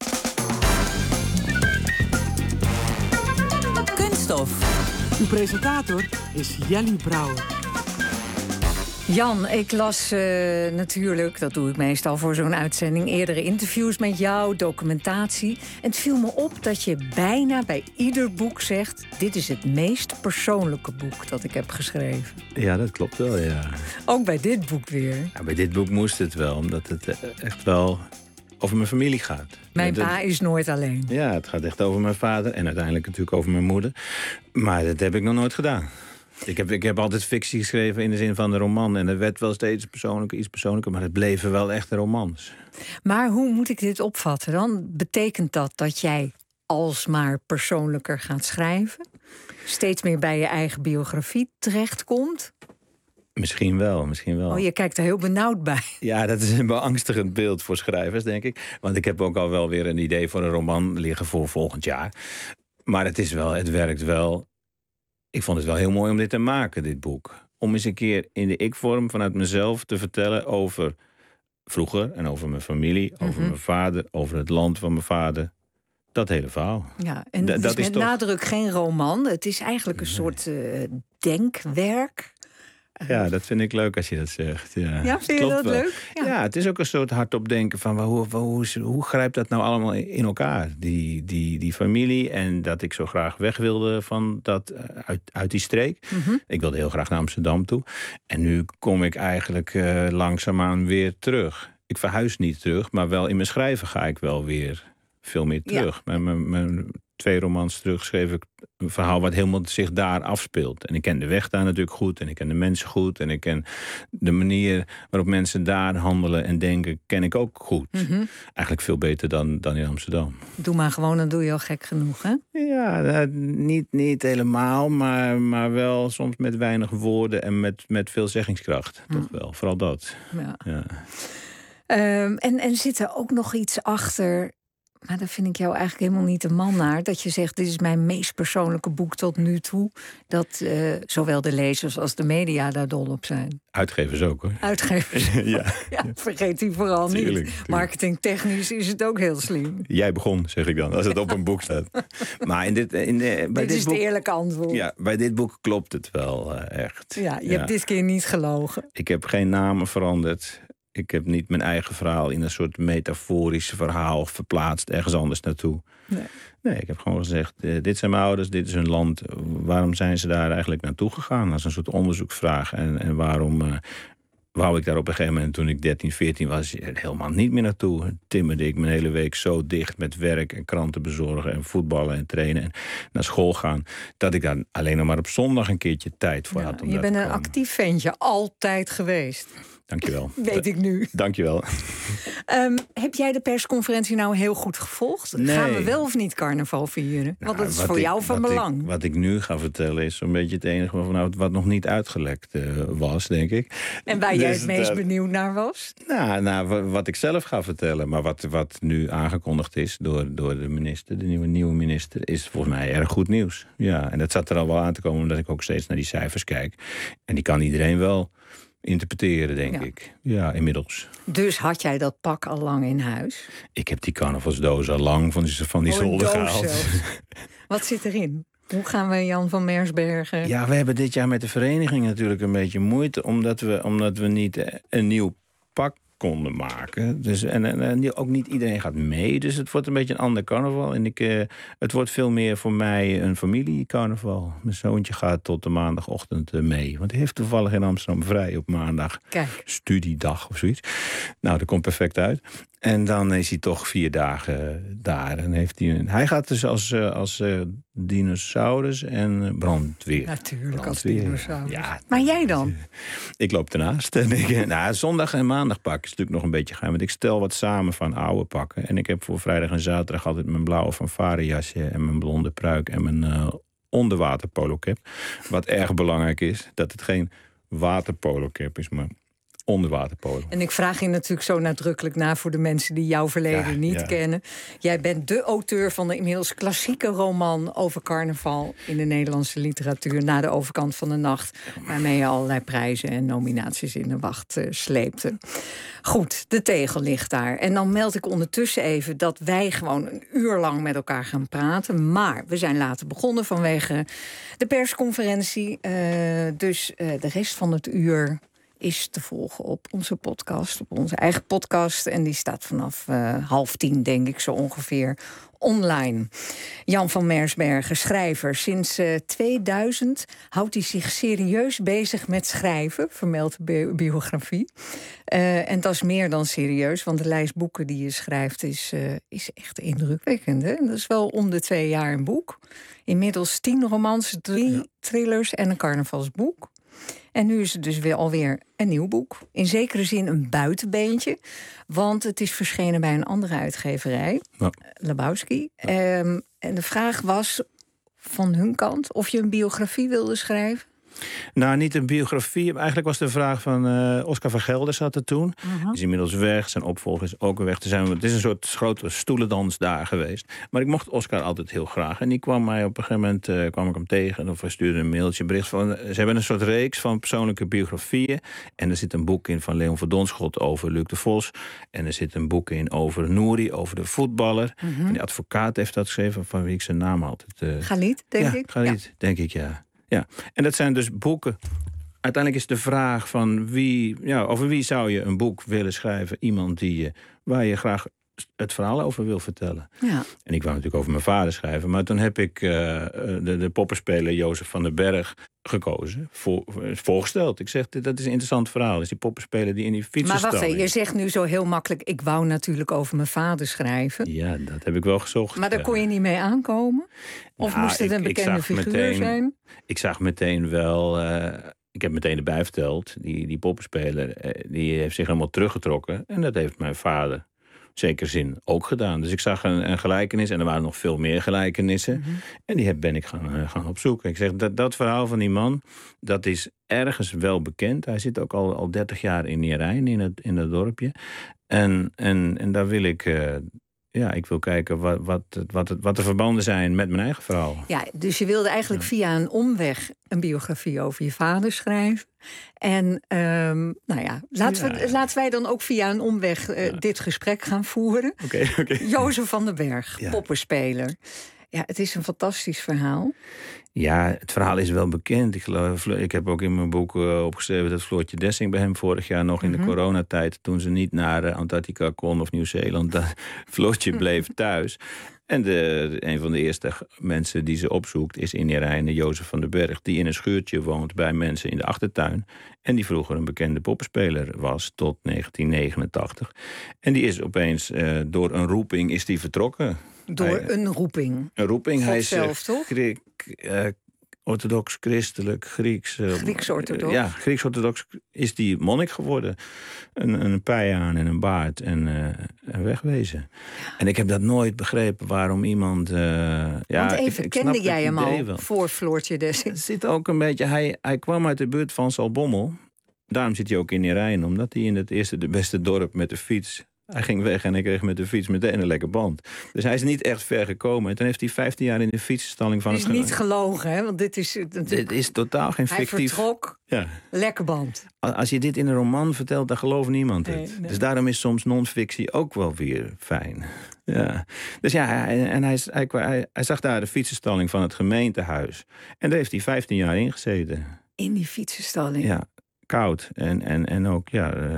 Kunststof. Uw presentator is Jelly Brouwer. Jan, ik las natuurlijk, dat doe ik meestal voor zo'n uitzending, eerdere interviews met jou, documentatie. En het viel me op dat je bijna bij ieder boek zegt, dit is het meest persoonlijke boek dat ik heb geschreven. Ja, dat klopt wel, ja. Ook bij dit boek weer. Ja, bij dit boek moest het wel, omdat het echt wel over mijn familie gaat. Mijn pa is nooit alleen. Ja, het gaat echt over mijn vader en uiteindelijk natuurlijk over mijn moeder. Maar dat heb ik nog nooit gedaan. Ik heb altijd fictie geschreven in de zin van een roman. En het werd wel steeds iets persoonlijker, maar het bleven wel echt romans. Maar hoe moet ik dit opvatten dan? Betekent dat jij alsmaar persoonlijker gaat schrijven? Steeds meer bij je eigen biografie terechtkomt? Misschien wel. Oh, je kijkt er heel benauwd bij. Ja, dat is een beangstigend beeld voor schrijvers, denk ik. Want ik heb ook al wel weer een idee voor een roman liggen voor volgend jaar. Maar het werkt wel. Ik vond het wel heel mooi om dit te maken, dit boek. Om eens een keer in de ik-vorm vanuit mezelf te vertellen over vroeger en over mijn familie, over mijn vader, over het land van mijn vader. Dat hele verhaal. Ja, en het is met nadruk geen roman. Het is eigenlijk een soort denkwerk. Ja, dat vind ik leuk als je dat zegt. Ja, vind je dat leuk? Ja, het is ook een soort hardop denken van hoe grijpt dat nou allemaal in elkaar? Die familie en dat ik zo graag weg wilde van uit die streek. Ik wilde heel graag naar Amsterdam toe. En nu kom ik eigenlijk langzaamaan weer terug. Ik verhuis niet terug, maar wel in mijn schrijven ga ik wel weer veel meer terug. Ja. Mijn 2 romans terug schreef ik een verhaal wat helemaal zich daar afspeelt. En ik ken de weg daar natuurlijk goed. En ik ken de mensen goed. En ik ken de manier waarop mensen daar handelen en denken, ken ik ook goed. Eigenlijk veel beter dan in Amsterdam. Doe maar gewoon, dan doe je al gek genoeg, hè? Ja, niet helemaal, maar wel soms met weinig woorden en met veel zeggingskracht. Toch wel, vooral dat. Ja. En zit er ook nog iets achter? Maar daar vind ik jou eigenlijk helemaal niet de man naar. Dat je zegt, dit is mijn meest persoonlijke boek tot nu toe. Dat zowel de lezers als de media daar dol op zijn. Uitgevers ook, hoor. Uitgevers ja, vergeet die vooral niet. Marketingtechnisch is het ook heel slim. Jij begon, zeg ik dan, als het op een boek staat. Maar bij dit is boek, het eerlijke antwoord. Ja, bij dit boek klopt het wel echt. Ja, je hebt dit keer niet gelogen. Ik heb geen namen veranderd. Ik heb niet mijn eigen verhaal in een soort metaforisch verhaal verplaatst ergens anders naartoe. Nee, ik heb gewoon gezegd, dit zijn mijn ouders, dit is hun land. Waarom zijn ze daar eigenlijk naartoe gegaan? Als een soort onderzoeksvraag. En waarom wou ik daar op een gegeven moment, toen ik 13, 14 was, helemaal niet meer naartoe. Timmerde ik mijn hele week zo dicht met werk en kranten bezorgen en voetballen en trainen en naar school gaan, dat ik daar alleen nog maar op zondag een keertje tijd voor had. Je bent een actief ventje, altijd geweest. Dankjewel. Weet ik nu. Dankjewel. Heb jij de persconferentie nou heel goed gevolgd? Nee. Gaan we wel of niet carnaval vieren? Want dat is voor jou van belang. Wat ik nu ga vertellen is zo'n beetje het enige wat nog niet uitgelekt was, denk ik. En waar jij het meest benieuwd naar was? Nou, wat ik zelf ga vertellen. Maar wat nu aangekondigd is door de minister, de nieuwe minister, is volgens mij erg goed nieuws. Ja, en dat zat er al wel aan te komen, omdat ik ook steeds naar die cijfers kijk. En die kan iedereen wel interpreteren, denk ik. Ja, inmiddels. Dus had jij dat pak al lang in huis? Ik heb die carnavalsdoos al lang van die zolder gehaald. Wat zit erin? Hoe gaan we Jan van Mersbergen? Ja, we hebben dit jaar met de vereniging natuurlijk een beetje moeite, omdat we niet een nieuw pak konden maken. Dus, en ook niet iedereen gaat mee. Dus het wordt een beetje een ander carnaval. En het wordt veel meer voor mij een familiecarnaval. Mijn zoontje gaat tot de maandagochtend mee. Want hij heeft toevallig in Amsterdam vrij op maandag. Kijk. Studiedag of zoiets. Nou, dat komt perfect uit. En dan is hij toch 4 dagen daar. En hij gaat dus als dinosaurus en brandweer. Natuurlijk, als dinosaurus. Ja, maar jij dan? Ik loop ernaast. En zondag en maandag pak is natuurlijk nog een beetje geheim. Want ik stel wat samen van oude pakken. En ik heb voor vrijdag en zaterdag altijd mijn blauwe fanfarejasje en mijn blonde pruik en mijn onderwaterpolocap. Wat erg belangrijk is, dat het geen waterpolocap is, maar onderwaterpolo. En ik vraag je natuurlijk zo nadrukkelijk na voor de mensen die jouw verleden niet kennen. Jij bent de auteur van de inmiddels klassieke roman over carnaval in de Nederlandse literatuur, Na de overkant van de nacht, waarmee je allerlei prijzen en nominaties in de wacht sleepte. Goed, de tegel ligt daar. En dan meld ik ondertussen even dat wij gewoon een uur lang met elkaar gaan praten. Maar we zijn later begonnen vanwege de persconferentie. Dus de rest van het uur is te volgen op onze podcast, op onze eigen podcast. En die staat vanaf 9:30, denk ik, zo ongeveer online. Jan van Mersbergen, schrijver. Sinds 2000 houdt hij zich serieus bezig met schrijven, vermeldt de biografie. En dat is meer dan serieus, want de lijst boeken die je schrijft is echt indrukwekkend. Hè? Dat is wel om de 2 jaar een boek. Inmiddels 10 romans, 3 thrillers en een carnavalsboek. En nu is het dus weer alweer een nieuw boek. In zekere zin een buitenbeentje. Want het is verschenen bij een andere uitgeverij. Ja. Lebowski. En de vraag was van hun kant of je een biografie wilde schrijven. Nou, niet een biografie. Eigenlijk was de vraag van Oscar van Gelder zat er toen. Is inmiddels weg. Zijn opvolger is ook weg. Het is een soort grote stoelendans daar geweest. Maar ik mocht Oscar altijd heel graag. En die kwam mij op een gegeven moment kwam ik hem tegen. Of hij stuurde een mailtje, bericht van. Ze hebben een soort reeks van persoonlijke biografieën. En er zit een boek in van Leon van Donschot over Luc de Vos. En er zit een boek in over Nouri, over de voetballer. En die advocaat heeft dat geschreven, van wie ik zijn naam altijd. Galit, denk ik. Galit, denk ik, ja. Ja, en dat zijn dus boeken. Uiteindelijk is de vraag van over wie zou je een boek willen schrijven? Iemand waar je graag het verhaal over wil vertellen. Ja. En ik wou natuurlijk over mijn vader schrijven. Maar toen heb ik de poppenspeler Jozef van den Berg gekozen, voorgesteld. Ik zeg, dat is een interessant verhaal. Is die poppenspeler die in die fietsenstal. Maar wacht even, je zegt nu zo heel makkelijk, ik wou natuurlijk over mijn vader schrijven. Ja, dat heb ik wel gezocht. Maar daar kon je niet mee aankomen? Of moest het een bekende figuur zijn? Ik zag meteen wel. Ik heb meteen erbij verteld, die poppenspeler, die heeft zich helemaal teruggetrokken. En dat heeft mijn vader zeker zin ook gedaan. Dus ik zag een gelijkenis en er waren nog veel meer gelijkenissen. En die ben ik gaan opzoeken. Ik zeg, dat verhaal van die man, dat is ergens wel bekend. Hij zit ook al 30 jaar in Nierijn, in het dorpje. En daar wil ik. Ik wil kijken wat de verbanden zijn met mijn eigen verhaal. Ja, dus je wilde eigenlijk via een omweg een biografie over je vader schrijven. En laten wij dan ook via een omweg dit gesprek gaan voeren. Okay. Jozef van den Berg, poppenspeler. Ja, het is een fantastisch verhaal. Ja, het verhaal is wel bekend. Ik heb ook in mijn boek opgeschreven dat Floortje Dessing bij hem vorig jaar nog in de coronatijd, toen ze niet naar Antarctica kon of Nieuw-Zeeland, Floortje bleef thuis. En een van de eerste mensen die ze opzoekt is in Nierijn, Jozef van den Berg, die in een schuurtje woont bij mensen in de achtertuin. En die vroeger een bekende poppenspeler was tot 1989. En die is opeens door een roeping is die vertrokken. Door een roeping? Een roeping. God hij is zelf, toch? Orthodox-christelijk, Grieks-orthodox. Grieks-orthodox is die monnik geworden. Een pij aan en een baard en wegwezen. Ja. En ik heb dat nooit begrepen waarom iemand. Want even, kende jij hem al voor Floortje Dessing? Het zit ook een beetje. Hij kwam uit de buurt van Zaltbommel. Daarom zit hij ook in Neerijnen, omdat hij in het eerste de beste dorp met de fiets... Hij ging weg en hij kreeg met de fiets meteen een lekker band. Dus hij is niet echt ver gekomen. En toen heeft hij 15 jaar in de fietsstalling van het... Het is niet gelogen, hè? Want dit is totaal geen fictief... Hij vertrok, lekker band. Als je dit in een roman vertelt, dan gelooft niemand het. Nee. Dus daarom is soms non-fictie ook wel weer fijn. Ja. Dus ja, hij zag daar de fietsenstalling van het gemeentehuis. En daar heeft hij 15 jaar in gezeten. In die fietsenstalling? Ja, koud. En ook,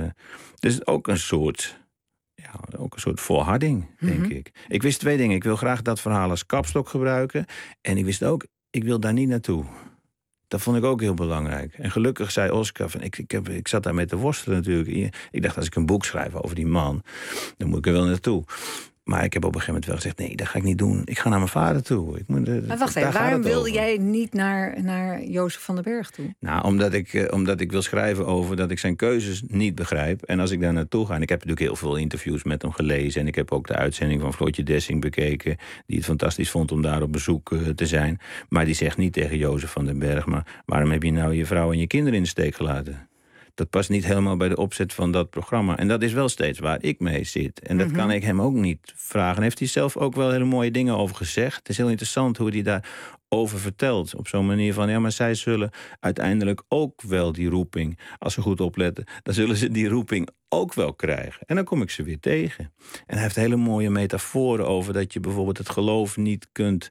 dus ook een soort... Ja, ook een soort volharding, denk ik. Ik wist 2 dingen. Ik wil graag dat verhaal als kapstok gebruiken. En ik wist ook, ik wil daar niet naartoe. Dat vond ik ook heel belangrijk. En gelukkig zei Oscar, ik zat daarmee te worstelen natuurlijk. Ik dacht, als ik een boek schrijf over die man, dan moet ik er wel naartoe. Maar ik heb op een gegeven moment wel gezegd, nee, dat ga ik niet doen. Ik ga naar mijn vader toe. Maar wacht even, waarom wilde jij niet naar Jozef van den Berg toe? Nou, omdat ik wil schrijven over dat ik zijn keuzes niet begrijp. En als ik daar naartoe ga, en ik heb natuurlijk heel veel interviews met hem gelezen... en ik heb ook de uitzending van Floortje Dessing bekeken... die het fantastisch vond om daar op bezoek te zijn. Maar die zegt niet tegen Jozef van den Berg... maar waarom heb je nou je vrouw en je kinderen in de steek gelaten? Dat past niet helemaal bij de opzet van dat programma. En dat is wel steeds waar ik mee zit. En dat kan ik hem ook niet vragen. Daar heeft hij zelf ook wel hele mooie dingen over gezegd. Het is heel interessant hoe hij daarover vertelt. Op zo'n manier van, ja, maar zij zullen uiteindelijk ook wel die roeping... als ze goed opletten, dan zullen ze die roeping ook wel krijgen. En dan kom ik ze weer tegen. En hij heeft hele mooie metaforen over... dat je bijvoorbeeld het geloof niet kunt...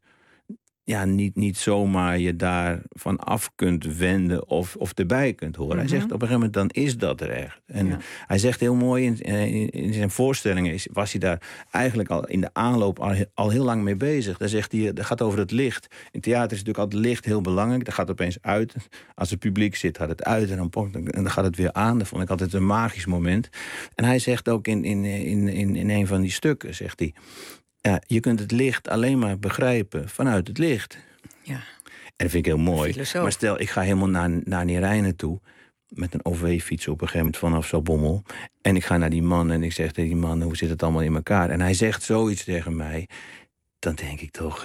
Ja, niet zomaar je daarvan af kunt wenden of erbij kunt horen. Hij zegt op een gegeven moment, dan is dat er echt. En hij zegt heel mooi, in zijn voorstellingen was hij daar eigenlijk al in de aanloop al heel lang mee bezig. Daar zegt hij, dat gaat over het licht. In theater is natuurlijk altijd licht heel belangrijk. Dat gaat opeens uit. Als het publiek zit, gaat het uit en dan gaat het weer aan. Dat vond ik altijd een magisch moment. En hij zegt ook in een van die stukken, zegt hij... Ja, je kunt het licht alleen maar begrijpen vanuit het licht. Ja. En dat vind ik heel mooi. Filosoof. Maar stel, ik ga helemaal naar Neerijnen toe... met een OV-fiets op een gegeven moment vanaf Zaltbommel... en ik ga naar die man en ik zeg tegen die man... hoe zit het allemaal in elkaar? En hij zegt zoiets tegen mij... dan denk ik toch...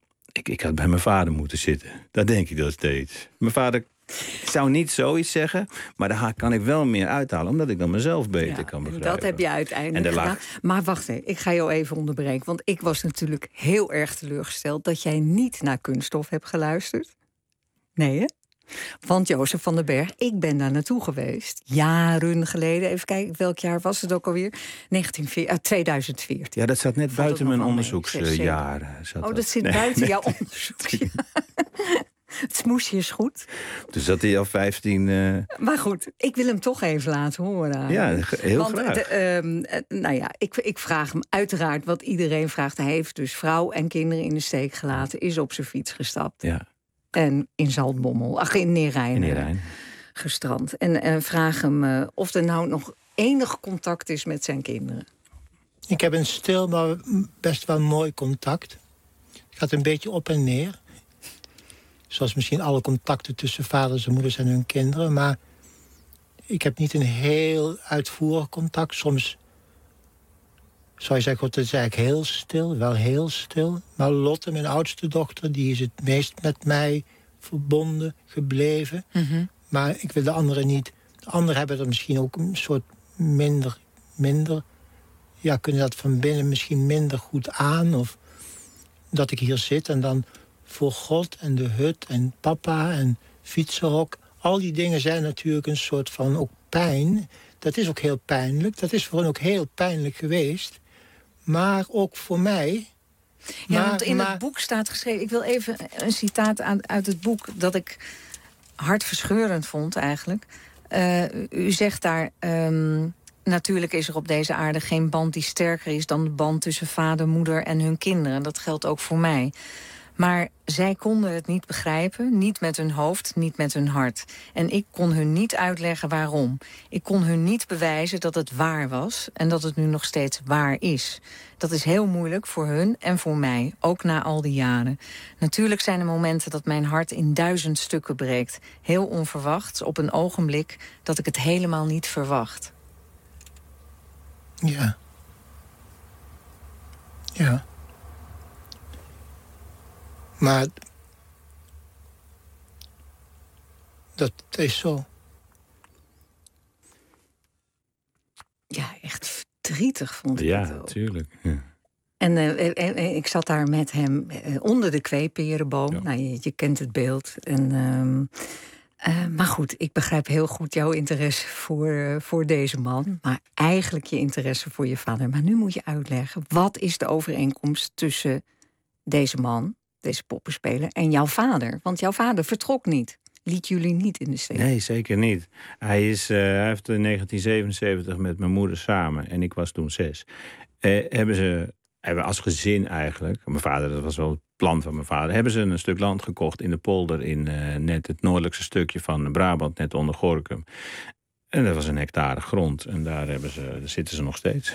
ik had bij mijn vader moeten zitten. Dat denk ik nog steeds. Mijn vader... Ik zou niet zoiets zeggen, maar daar kan ik wel meer uithalen... omdat ik dan mezelf beter kan begrijpen. Dat heb je uiteindelijk gedaan. Maar wacht even, ik ga jou even onderbreken. Want ik was natuurlijk heel erg teleurgesteld... dat jij niet naar Kunststof hebt geluisterd. Nee, hè? Want Jozef van den Berg, ik ben daar naartoe geweest. Jaren geleden, even kijken, welk jaar was het ook alweer? 2014. Ja, dat zat net buiten mijn onderzoeksjaren. Dat zit buiten jouw onderzoeksjaren. Het smoesje is goed. Dus zat hij al 15... Maar goed, ik wil hem toch even laten horen. Ja, heel graag. Ik vraag hem uiteraard wat iedereen vraagt. Hij heeft dus vrouw en kinderen in de steek gelaten. Is op zijn fiets gestapt. Ja. En in Zaltbommel, in Neerijnen gestrand. En vraag hem of er nou nog enig contact is met zijn kinderen. Ik heb een stil, maar best wel mooi contact. Het gaat een beetje op en neer. Zoals misschien alle contacten tussen vaders en moeders en hun kinderen. Maar ik heb niet een heel uitvoerig contact. Soms zou je zeggen, het is eigenlijk heel stil, wel heel stil. Maar Lotte, mijn oudste dochter, die is het meest met mij verbonden gebleven. Mm-hmm. Maar ik wil de anderen niet. De anderen hebben er misschien ook een soort minder. Ja, kunnen dat van binnen misschien minder goed aan. Of dat ik hier zit en dan voor God en de hut en papa en fietsenhok. Al die dingen zijn natuurlijk een soort van ook pijn. Dat is ook heel pijnlijk. Dat is voor hen ook heel pijnlijk geweest. Maar ook voor mij. Ja, want in het boek staat geschreven... Ik wil even een citaat uit het boek dat ik hartverscheurend vond eigenlijk. U zegt daar... natuurlijk is er op deze aarde geen band die sterker is dan de band tussen vader, moeder en hun kinderen. Dat geldt ook voor mij. Maar zij konden het niet begrijpen, niet met hun hoofd, niet met hun hart. En ik kon hun niet uitleggen waarom. Ik kon hun niet bewijzen dat het waar was en dat het nu nog steeds waar is. Dat is heel moeilijk voor hun en voor mij, ook na al die jaren. Natuurlijk zijn er momenten dat mijn hart in 1000 stukken breekt. Heel onverwachts, op een ogenblik dat ik het helemaal niet verwacht. Ja. Ja. Maar dat is zo. verdrietig, vond ik het ook. Ja, tuurlijk. Ja. En ik zat daar met hem onder de kweeperenboom. Ja. Nou, je kent het beeld. Maar goed, ik begrijp heel goed jouw interesse voor deze man. Maar eigenlijk je interesse voor je vader. Maar nu moet je uitleggen, wat is de overeenkomst tussen deze man, deze poppenspeler, en jouw vader? Want jouw vader vertrok niet. Liet jullie niet in de steek? Nee, zeker niet. Hij heeft in 1977 met mijn moeder samen, en ik was toen 6... hebben als gezin eigenlijk, mijn vader, dat was wel het plan van mijn vader, hebben ze een stuk land gekocht in de polder in net het noordelijkste stukje van Brabant, net onder Gorinchem. En dat was 1 hectare grond. En daar zitten ze nog steeds.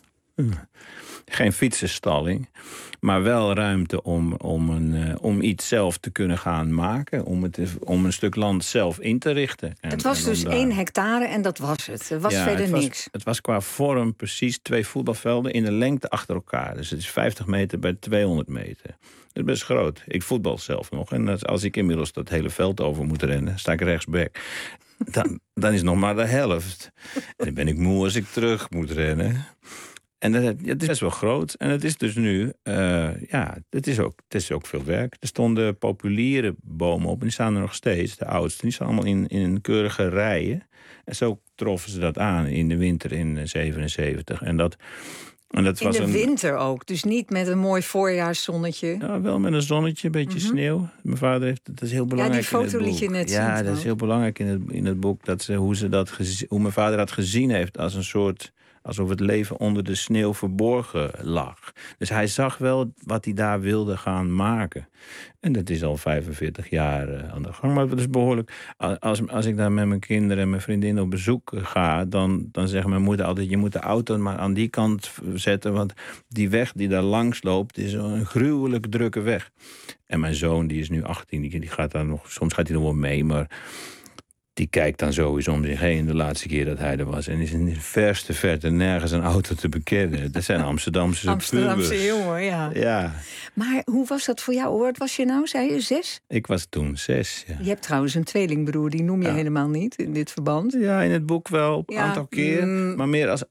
Geen fietsenstalling, maar wel ruimte om iets zelf te kunnen gaan maken. Om een stuk land zelf in te richten. Het was dus 1 hectare en dat was het. Er was verder niks. Het was qua vorm precies 2 voetbalvelden in de lengte achter elkaar. Dus het is 50 meter bij 200 meter. Dat is best groot. Ik voetbal zelf nog. En als ik inmiddels dat hele veld over moet rennen, sta ik rechtsback. Dan is het nog maar de helft. En dan ben ik moe als ik terug moet rennen. En het is best wel groot. En het is dus nu, het is ook veel werk. Er stonden populiere bomen op en die staan er nog steeds, de oudste. Die staan allemaal in keurige rijen. En zo troffen ze dat aan in de winter in 77. En dat in de winter ook, dus niet met een mooi voorjaarszonnetje. Ja, wel met een zonnetje, een beetje sneeuw. Mijn vader heeft, dat is heel belangrijk. Ja, die foto liet je net zien. Ja, dat is heel belangrijk in het boek. Hoe mijn vader dat gezien heeft als een soort, alsof het leven onder de sneeuw verborgen lag. Dus hij zag wel wat hij daar wilde gaan maken. En dat is al 45 jaar aan de gang. Maar dat is behoorlijk. Als ik daar met mijn kinderen en mijn vriendin op bezoek ga, dan zegt mijn moeder altijd, je moet de auto maar aan die kant zetten, want die weg die daar langs loopt is een gruwelijk drukke weg. En mijn zoon, die is nu 18, die gaat daar nog, soms gaat hij nog wel mee, maar die kijkt dan sowieso om zich heen de laatste keer dat hij er was. En is in de verste verte nergens een auto te bekennen. Dat zijn Amsterdamse jongen, ja. Maar hoe was dat voor jou? Hoe oud was je nou, zei je? 6? Ik was toen 6, ja. Je hebt trouwens een tweelingbroer, die noem je helemaal niet in dit verband. Ja, in het boek wel een aantal keer. Maar meer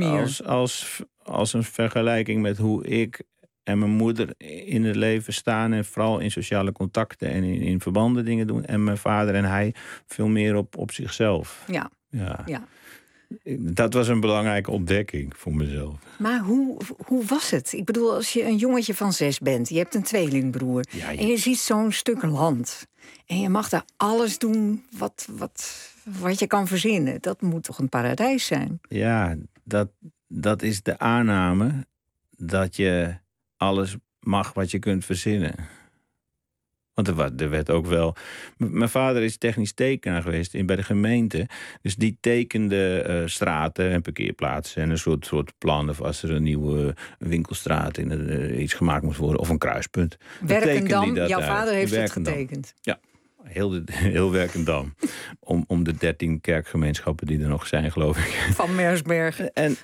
als een vergelijking met hoe ik en mijn moeder in het leven staan en vooral in sociale contacten en in verbanden dingen doen. En mijn vader en hij veel meer op zichzelf. Ja. Dat was een belangrijke ontdekking voor mezelf. Maar hoe was het? Ik bedoel, als je een jongetje van 6 bent, je hebt een tweelingbroer, en je ziet zo'n stuk land en je mag daar alles doen wat je kan verzinnen. Dat moet toch een paradijs zijn? Ja, dat is de aanname dat je alles mag wat je kunt verzinnen. Want er werd ook wel. Mijn vader is technisch tekenaar geweest bij de gemeente. Dus die tekende straten en parkeerplaatsen en een soort plan. Of als er een nieuwe winkelstraat iets gemaakt moest worden. Of een kruispunt. Werkendam, jouw vader heeft het getekend. Ja. Heel Werkendam. om de 13 kerkgemeenschappen die er nog zijn, geloof ik. Van Meersberg. En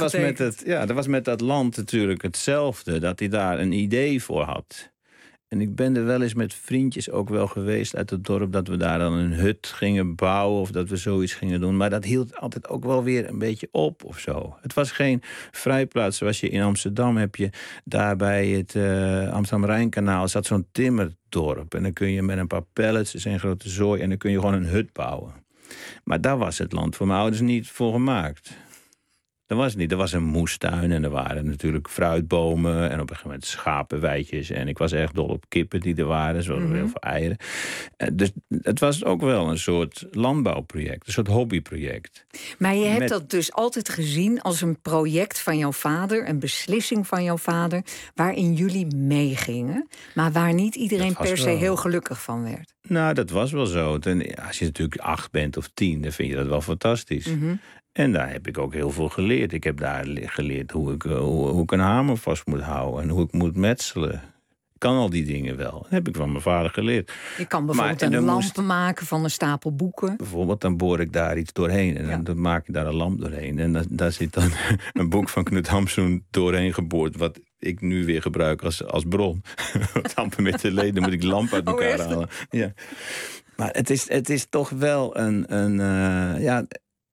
dat was met dat land natuurlijk hetzelfde. Dat hij daar een idee voor had. En ik ben er wel eens met vriendjes ook wel geweest uit het dorp, dat we daar dan een hut gingen bouwen of dat we zoiets gingen doen. Maar dat hield altijd ook wel weer een beetje op of zo. Het was geen vrijplaats zoals je in Amsterdam heb je daar bij het Amsterdam-Rijnkanaal zat zo'n timmerdorp. En dan kun je met een paar pallets, er is een grote zooi, en dan kun je gewoon een hut bouwen. Maar daar was het land voor mijn ouders niet voor gemaakt. Dat was het niet. Er was een moestuin en er waren natuurlijk fruitbomen en op een gegeven moment schapenweidjes. En ik was erg dol op kippen die er waren, zo heel veel eieren. Dus het was ook wel een soort landbouwproject, een soort hobbyproject. Maar je hebt dat dus altijd gezien als een project van jouw vader, een beslissing van jouw vader, waarin jullie meegingen, maar waar niet iedereen per se heel gelukkig van werd. Nou, dat was wel zo. Als je natuurlijk 8 bent of 10, dan vind je dat wel fantastisch. En daar heb ik ook heel veel geleerd. Ik heb daar geleerd hoe ik een hamer vast moet houden en hoe ik moet metselen. Ik kan al die dingen wel. Dat heb ik van mijn vader geleerd. Je kan bijvoorbeeld een lamp maken van een stapel boeken. Bijvoorbeeld, dan boor ik daar iets doorheen. En dan maak ik daar een lamp doorheen. En daar zit dan een boek van Knut Hamsun doorheen geboord, wat ik nu weer gebruik als bron. Lampen met de leden, moet ik de lamp uit elkaar halen. Ja. Maar het is toch wel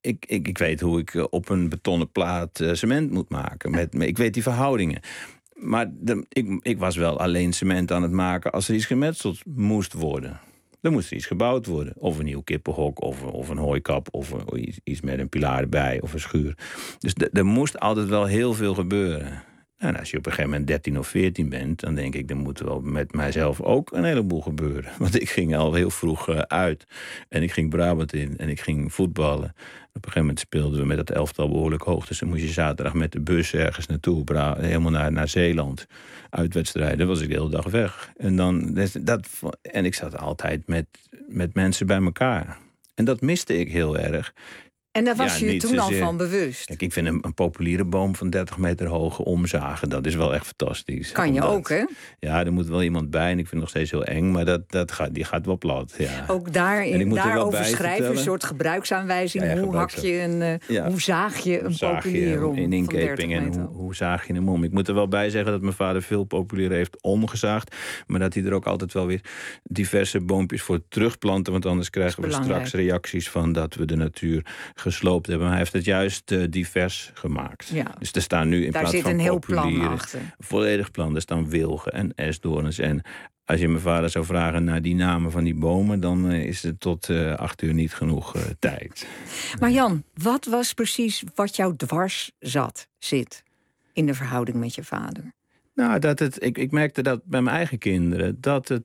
ik weet hoe ik op een betonnen plaat cement moet maken. Ik weet die verhoudingen. Maar ik was wel alleen cement aan het maken als er iets gemetseld moest worden. Er moest iets gebouwd worden. Of een nieuw kippenhok, of een hooikap, of iets met een pilaar erbij, of een schuur. Dus er moest altijd wel heel veel gebeuren. En als je op een gegeven moment 13 of 14 bent, dan denk ik, dan moet er wel met mijzelf ook een heleboel gebeuren. Want ik ging al heel vroeg uit. En ik ging Brabant in en ik ging voetballen. Op een gegeven moment speelden we met dat elftal behoorlijk hoog. Dus dan moest je zaterdag met de bus ergens naartoe, helemaal naar Zeeland. Uitwedstrijden, dan was ik de hele dag weg. En ik zat altijd met mensen bij elkaar. En dat miste ik heel erg. En daar was je je toen al van bewust? Kijk, ik vind een populiere boom van 30 meter hoog omzagen, dat is wel echt fantastisch. Kan je ook, hè? Ja, er moet wel iemand bij en ik vind het nog steeds heel eng, maar die gaat wel plat. Ja. Ook daarover schrijven, een soort gebruiksaanwijzing. Hoe zaag je een populier om? In inkeping en hoe zaag je hem om? Ik moet er wel bij zeggen dat mijn vader veel populieren heeft omgezaagd, maar dat hij er ook altijd wel weer diverse boompjes voor terugplanten, want anders krijgen we straks reacties van dat we de natuur gesloopt hebben. Maar hij heeft het juist divers gemaakt. Ja. Dus er staan nu in plaats van populieren... Daar zit een heel plan achter. Een volledig plan. Er staan wilgen en esdoorns. En als je mijn vader zou vragen naar die namen van die bomen, dan is het tot 8 uur niet genoeg tijd. Maar Jan, wat was precies wat jou dwars zit in de verhouding met je vader? Nou, ik merkte dat bij mijn eigen kinderen,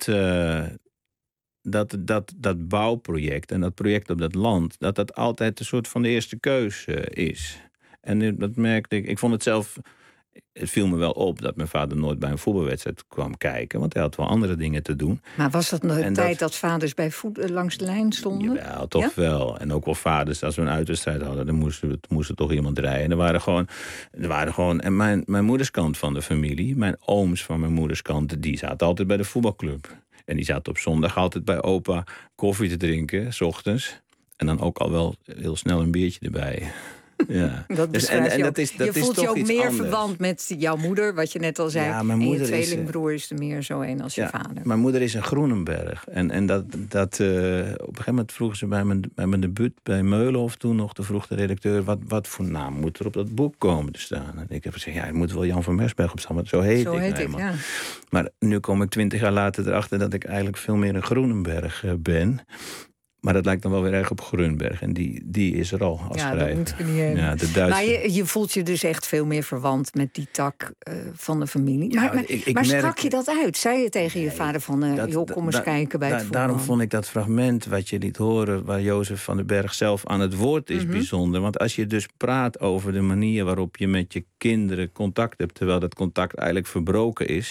dat bouwproject en dat project op dat land, dat altijd een soort van de eerste keus is. En dat merkte ik. Ik vond het zelf. Het viel me wel op dat mijn vader nooit bij een voetbalwedstrijd kwam kijken, want hij had wel andere dingen te doen. Maar was dat nog een tijd dat vaders langs de lijn stonden? Ja, toch wel. En ook wel vaders, als we een uitwedstrijd hadden, dan moest er toch iemand rijden. En er waren gewoon en mijn moederskant van de familie, mijn ooms van mijn moederskant, die zaten altijd bij de voetbalclub. En die zaten op zondag altijd bij opa koffie te drinken, 's ochtends. En dan ook al wel heel snel een biertje erbij. Ja. Dat beschrijft je voelt je ook meer verwant met jouw moeder, wat je net al zei. Ja, mijn moeder en je tweelingbroer is er meer zo een als je vader. Mijn moeder is in Groenenberg. En dat op een gegeven moment vroegen ze bij mijn debuut bij Meulenhof toen nog, toen vroeg de redacteur, wat voor naam moet er op dat boek komen te staan? En ik heb gezegd, het moet wel Jan van Mersberg op staan, want zo heet ik. Ja. Maar nu kom ik 20 jaar later erachter dat ik eigenlijk veel meer in Groenenberg ben. Maar dat lijkt dan wel weer erg op Grunberg. En die is er al als schrijver. Dat moet ik niet hebben. Ja, de Duitse... Maar je voelt je dus echt veel meer verwant met die tak van de familie. Ja, maar sprak je dat uit? Zei je tegen je vader van, kom eens kijken bij het voetbal? Daarom vond ik dat fragment wat je liet horen, waar Jozef van den Berg zelf aan het woord is, bijzonder. Want als je dus praat over de manier waarop je met je kinderen contact hebt, terwijl dat contact eigenlijk verbroken is.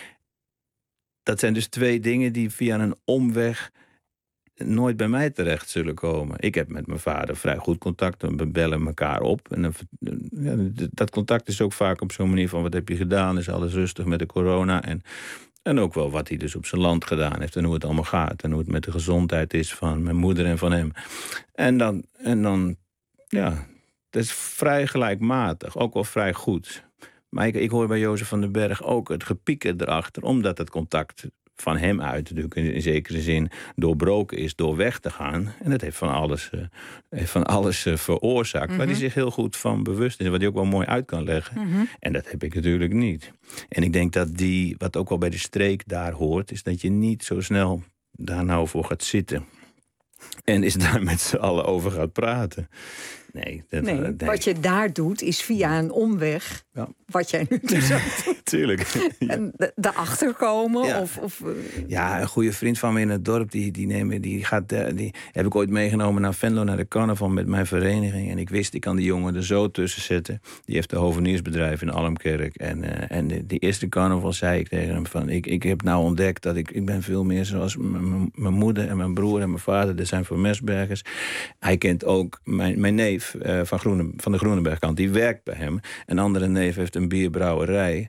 Dat zijn dus twee dingen die via een omweg nooit bij mij terecht zullen komen. Ik heb met mijn vader vrij goed contact en we bellen elkaar op. En dat contact is ook vaak op zo'n manier van, wat heb je gedaan? Is alles rustig met de corona? En ook wel wat hij dus op zijn land gedaan heeft en hoe het allemaal gaat. En hoe het met de gezondheid is van mijn moeder en van hem. En dan dat is vrij gelijkmatig. Ook wel vrij goed. Maar ik hoor bij Jozef van den Berg ook het gepieker erachter, omdat het contact van hem uit natuurlijk in zekere zin doorbroken is door weg te gaan. En dat heeft van alles veroorzaakt, waar hij zich heel goed van bewust is, wat hij ook wel mooi uit kan leggen. En dat heb ik natuurlijk niet. En ik denk dat wat ook wel bij de streek daar hoort, is dat je niet zo snel daar nou voor gaat zitten en is daar met z'n allen over gaat praten. Nee. Wat je daar doet, is via een omweg. Ja. Wat jij nu dus doet. Tuurlijk. Ja. En daarachter komen. Ja. Ja, een goede vriend van me in het dorp, die heb ik ooit meegenomen naar Venlo, naar de carnaval met mijn vereniging. En ik wist, ik kan die jongen er zo tussen zetten. Die heeft een hoveniersbedrijf in Almkerk. En die eerste carnaval zei ik tegen hem van, ik heb nou ontdekt dat ik ben veel meer zoals mijn moeder en mijn broer en mijn vader. Dat zijn voor Mersbergers. Hij kent ook mijn neef van de Groenenbergkant, die werkt bij hem. Een andere neef heeft een bierbrouwerij.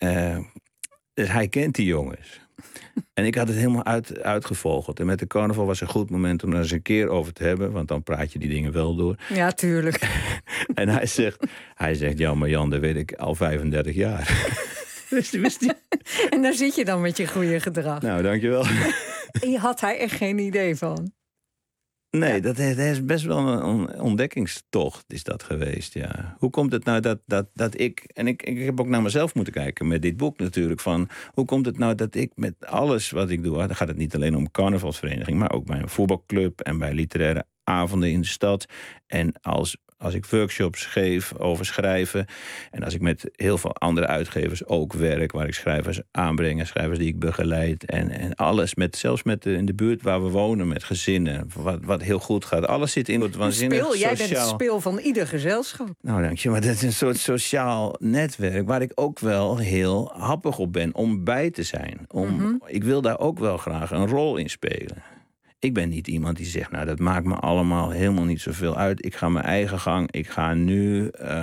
Dus hij kent die jongens. En ik had het helemaal uitgevogeld. En met de carnaval was een goed moment om er eens een keer over te hebben, want dan praat je die dingen wel door. Ja, tuurlijk. En hij zegt, ja, maar Jan, dat weet ik al 35 jaar. Wist hij? En daar zit je dan met je goede gedrag. Nou, dankjewel. En je had daar echt geen idee van? Nee, dat is best wel een ontdekkingstocht is dat geweest, ja. Hoe komt het nou dat ik... En ik heb ook naar mezelf moeten kijken met dit boek natuurlijk. Van, hoe komt het nou dat ik met alles wat ik doe... Dan gaat het niet alleen om carnavalsvereniging... maar ook bij een voetbalclub en bij literaire avonden in de stad. En als ik workshops geef over schrijven... en als ik met heel veel andere uitgevers ook werk... waar ik schrijvers aanbreng en schrijvers die ik begeleid... en alles, zelfs in de buurt waar we wonen... met gezinnen, wat heel goed gaat. Alles zit in het waanzinnig sociaal... Jij bent het speel van ieder gezelschap. Nou, dank je, maar dat is een soort sociaal netwerk... waar ik ook wel heel happig op ben om bij te zijn. Ik wil daar ook wel graag een rol in spelen. Ik ben niet iemand die zegt, nou, dat maakt me allemaal helemaal niet zoveel uit. Ik ga mijn eigen gang, ik ga nu...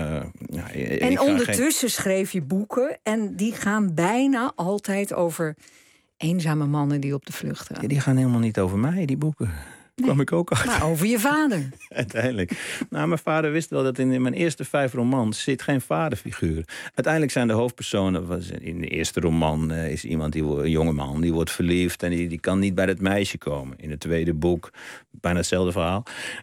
en ondertussen schreef je boeken... en die gaan bijna altijd over eenzame mannen die op de vlucht gaan. Ja, die gaan helemaal niet over mij, die boeken. Nee, kwam ik ook achter. Maar over je vader. Uiteindelijk. Nou, mijn vader wist wel dat in mijn eerste 5 romans zit geen vaderfiguur. Uiteindelijk zijn de hoofdpersonen... In de eerste roman is iemand, een jongeman, die wordt verliefd... en die kan niet bij dat meisje komen. In het tweede boek, bijna hetzelfde verhaal.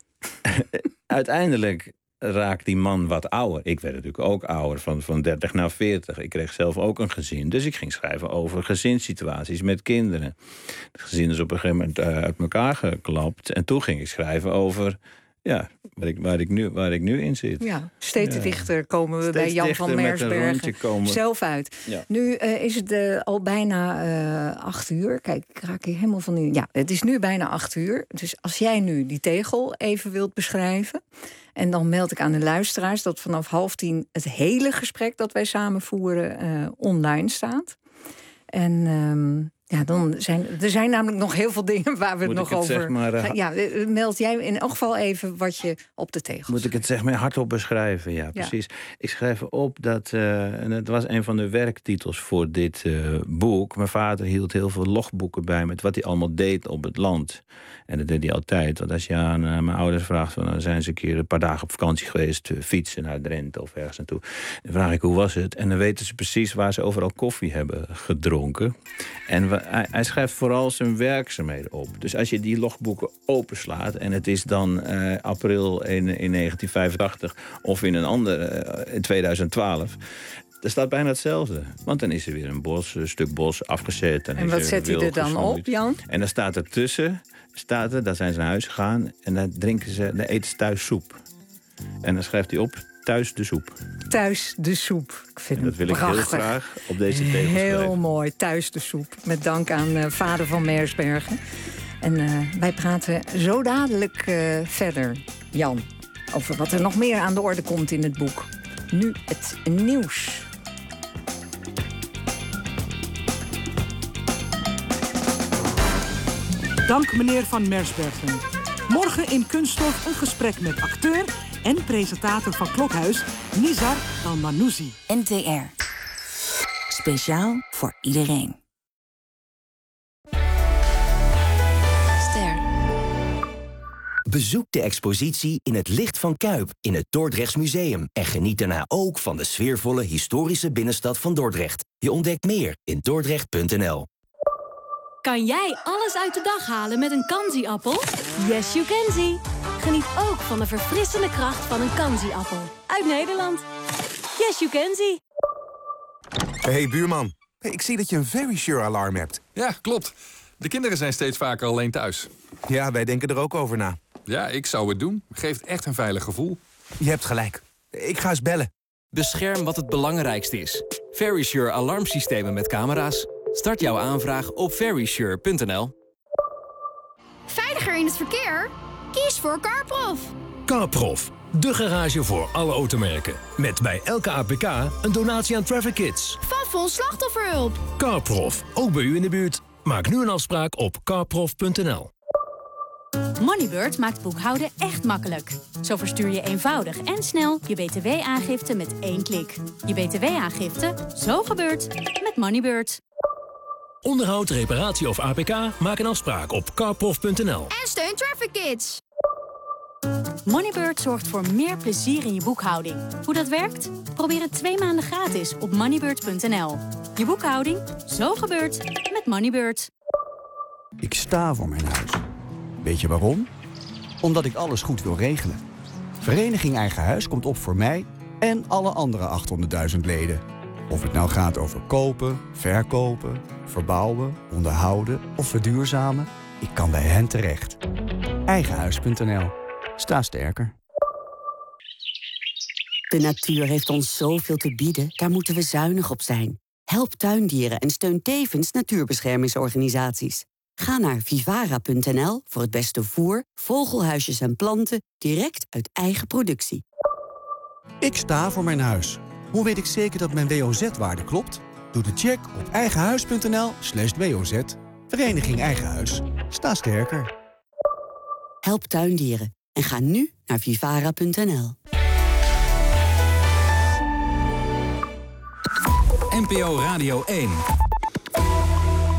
Uiteindelijk raakt die man wat ouder. Ik werd natuurlijk ook ouder, van 30 naar 40. Ik kreeg zelf ook een gezin. Dus ik ging schrijven over gezinssituaties met kinderen. Het gezin is op een gegeven moment uit elkaar geklapt. En toen ging ik schrijven over... Ja, waar ik nu in zit. Ja, steeds dichter komen we bij Jan van Mersbergen zelf uit. Ja. Nu is het al bijna 8 uur. Kijk, ik raak hier helemaal van in. Ja, het is nu bijna 8 uur. Dus als jij nu die tegel even wilt beschrijven... en dan meld ik aan de luisteraars dat vanaf 9:30... het hele gesprek dat wij samen voeren online staat. En... er zijn namelijk nog heel veel dingen waar we het nog over... meld jij in elk geval even wat je op de tegel Moet ik het zeg maar hardop beschrijven? Ja, precies. Ik schrijf op dat... en het was een van de werktitels voor dit boek. Mijn vader hield heel veel logboeken bij... met wat hij allemaal deed op het land. En dat deed hij altijd. Want als je aan mijn ouders vraagt... dan zijn ze een keer een paar dagen op vakantie geweest... fietsen naar Drenthe of ergens naartoe. Dan vraag ik, hoe was het? En dan weten ze precies waar ze overal koffie hebben gedronken. En hij schrijft vooral zijn werkzaamheden op. Dus als je die logboeken openslaat... en het is dan april in 1985 of in een andere in 2012... er staat bijna hetzelfde. Want dan is er weer een stuk bos afgezet. En wat zet hij er dan op, Jan? En dan staat er tussen, daar zijn ze naar huis gegaan... en dan eten ze thuis soep. En dan schrijft hij op... Thuis de soep. Thuis de soep. Ik vind dat wil ik heel graag op deze tegel schrijven. Heel mooi, Thuis de soep. Met dank aan vader van Mersbergen. En wij praten zo dadelijk verder, Jan... over wat er nog meer aan de orde komt in het boek. Nu het nieuws. Dank meneer Van Mersbergen. Morgen in Kunststof een gesprek met acteur... en presentator van Klokhuis, Nizar El-Manouzi. NTR. Speciaal voor iedereen. Ster. Bezoek de expositie In het licht van Kuip in het Dordrechts Museum. En geniet daarna ook van de sfeervolle historische binnenstad van Dordrecht. Je ontdekt meer in dordrecht.nl. Kan jij alles uit de dag halen met een Kanzi-appel? Yes, you can see. Geniet ook van de verfrissende kracht van een Kanzi-appel. Uit Nederland. Yes, you can see. Hey buurman, ik zie dat je een Verisure-alarm hebt. Ja, klopt. De kinderen zijn steeds vaker alleen thuis. Ja, wij denken er ook over na. Ja, ik zou het doen. Geeft echt een veilig gevoel. Je hebt gelijk. Ik ga eens bellen. Bescherm wat het belangrijkste is. Verisure alarmsystemen met camera's. Start jouw aanvraag op verisure.nl. Veiliger in het verkeer? Kies voor CarProf. CarProf, de garage voor alle automerken. Met bij elke APK een donatie aan Traffic Kids. Van Vol Slachtofferhulp. CarProf, ook bij u in de buurt. Maak nu een afspraak op carprof.nl. Moneybird maakt boekhouden echt makkelijk. Zo verstuur je eenvoudig en snel je btw-aangifte met 1 klik. Je btw-aangifte, zo gebeurt, met Moneybird. Onderhoud, reparatie of APK? Maak een afspraak op carprof.nl. En steun Traffic Kids. Moneybird zorgt voor meer plezier in je boekhouding. Hoe dat werkt? Probeer het 2 maanden gratis op moneybird.nl. Je boekhouding, zo gebeurt, met Moneybird. Ik sta voor mijn huis. Weet je waarom? Omdat ik alles goed wil regelen. Vereniging Eigen Huis komt op voor mij en alle andere 800.000 leden. Of het nou gaat over kopen, verkopen, verbouwen, onderhouden of verduurzamen. Ik kan bij hen terecht. Eigenhuis.nl. Sta sterker. De natuur heeft ons zoveel te bieden, daar moeten we zuinig op zijn. Help tuindieren en steun tevens natuurbeschermingsorganisaties. Ga naar vivara.nl voor het beste voer, vogelhuisjes en planten direct uit eigen productie. Ik sta voor mijn huis. Hoe weet ik zeker dat mijn WOZ-waarde klopt? Doe de check op eigenhuis.nl/WOZ. Vereniging Eigen Huis. Sta sterker. Help tuindieren en ga nu naar vivara.nl. NPO Radio 1.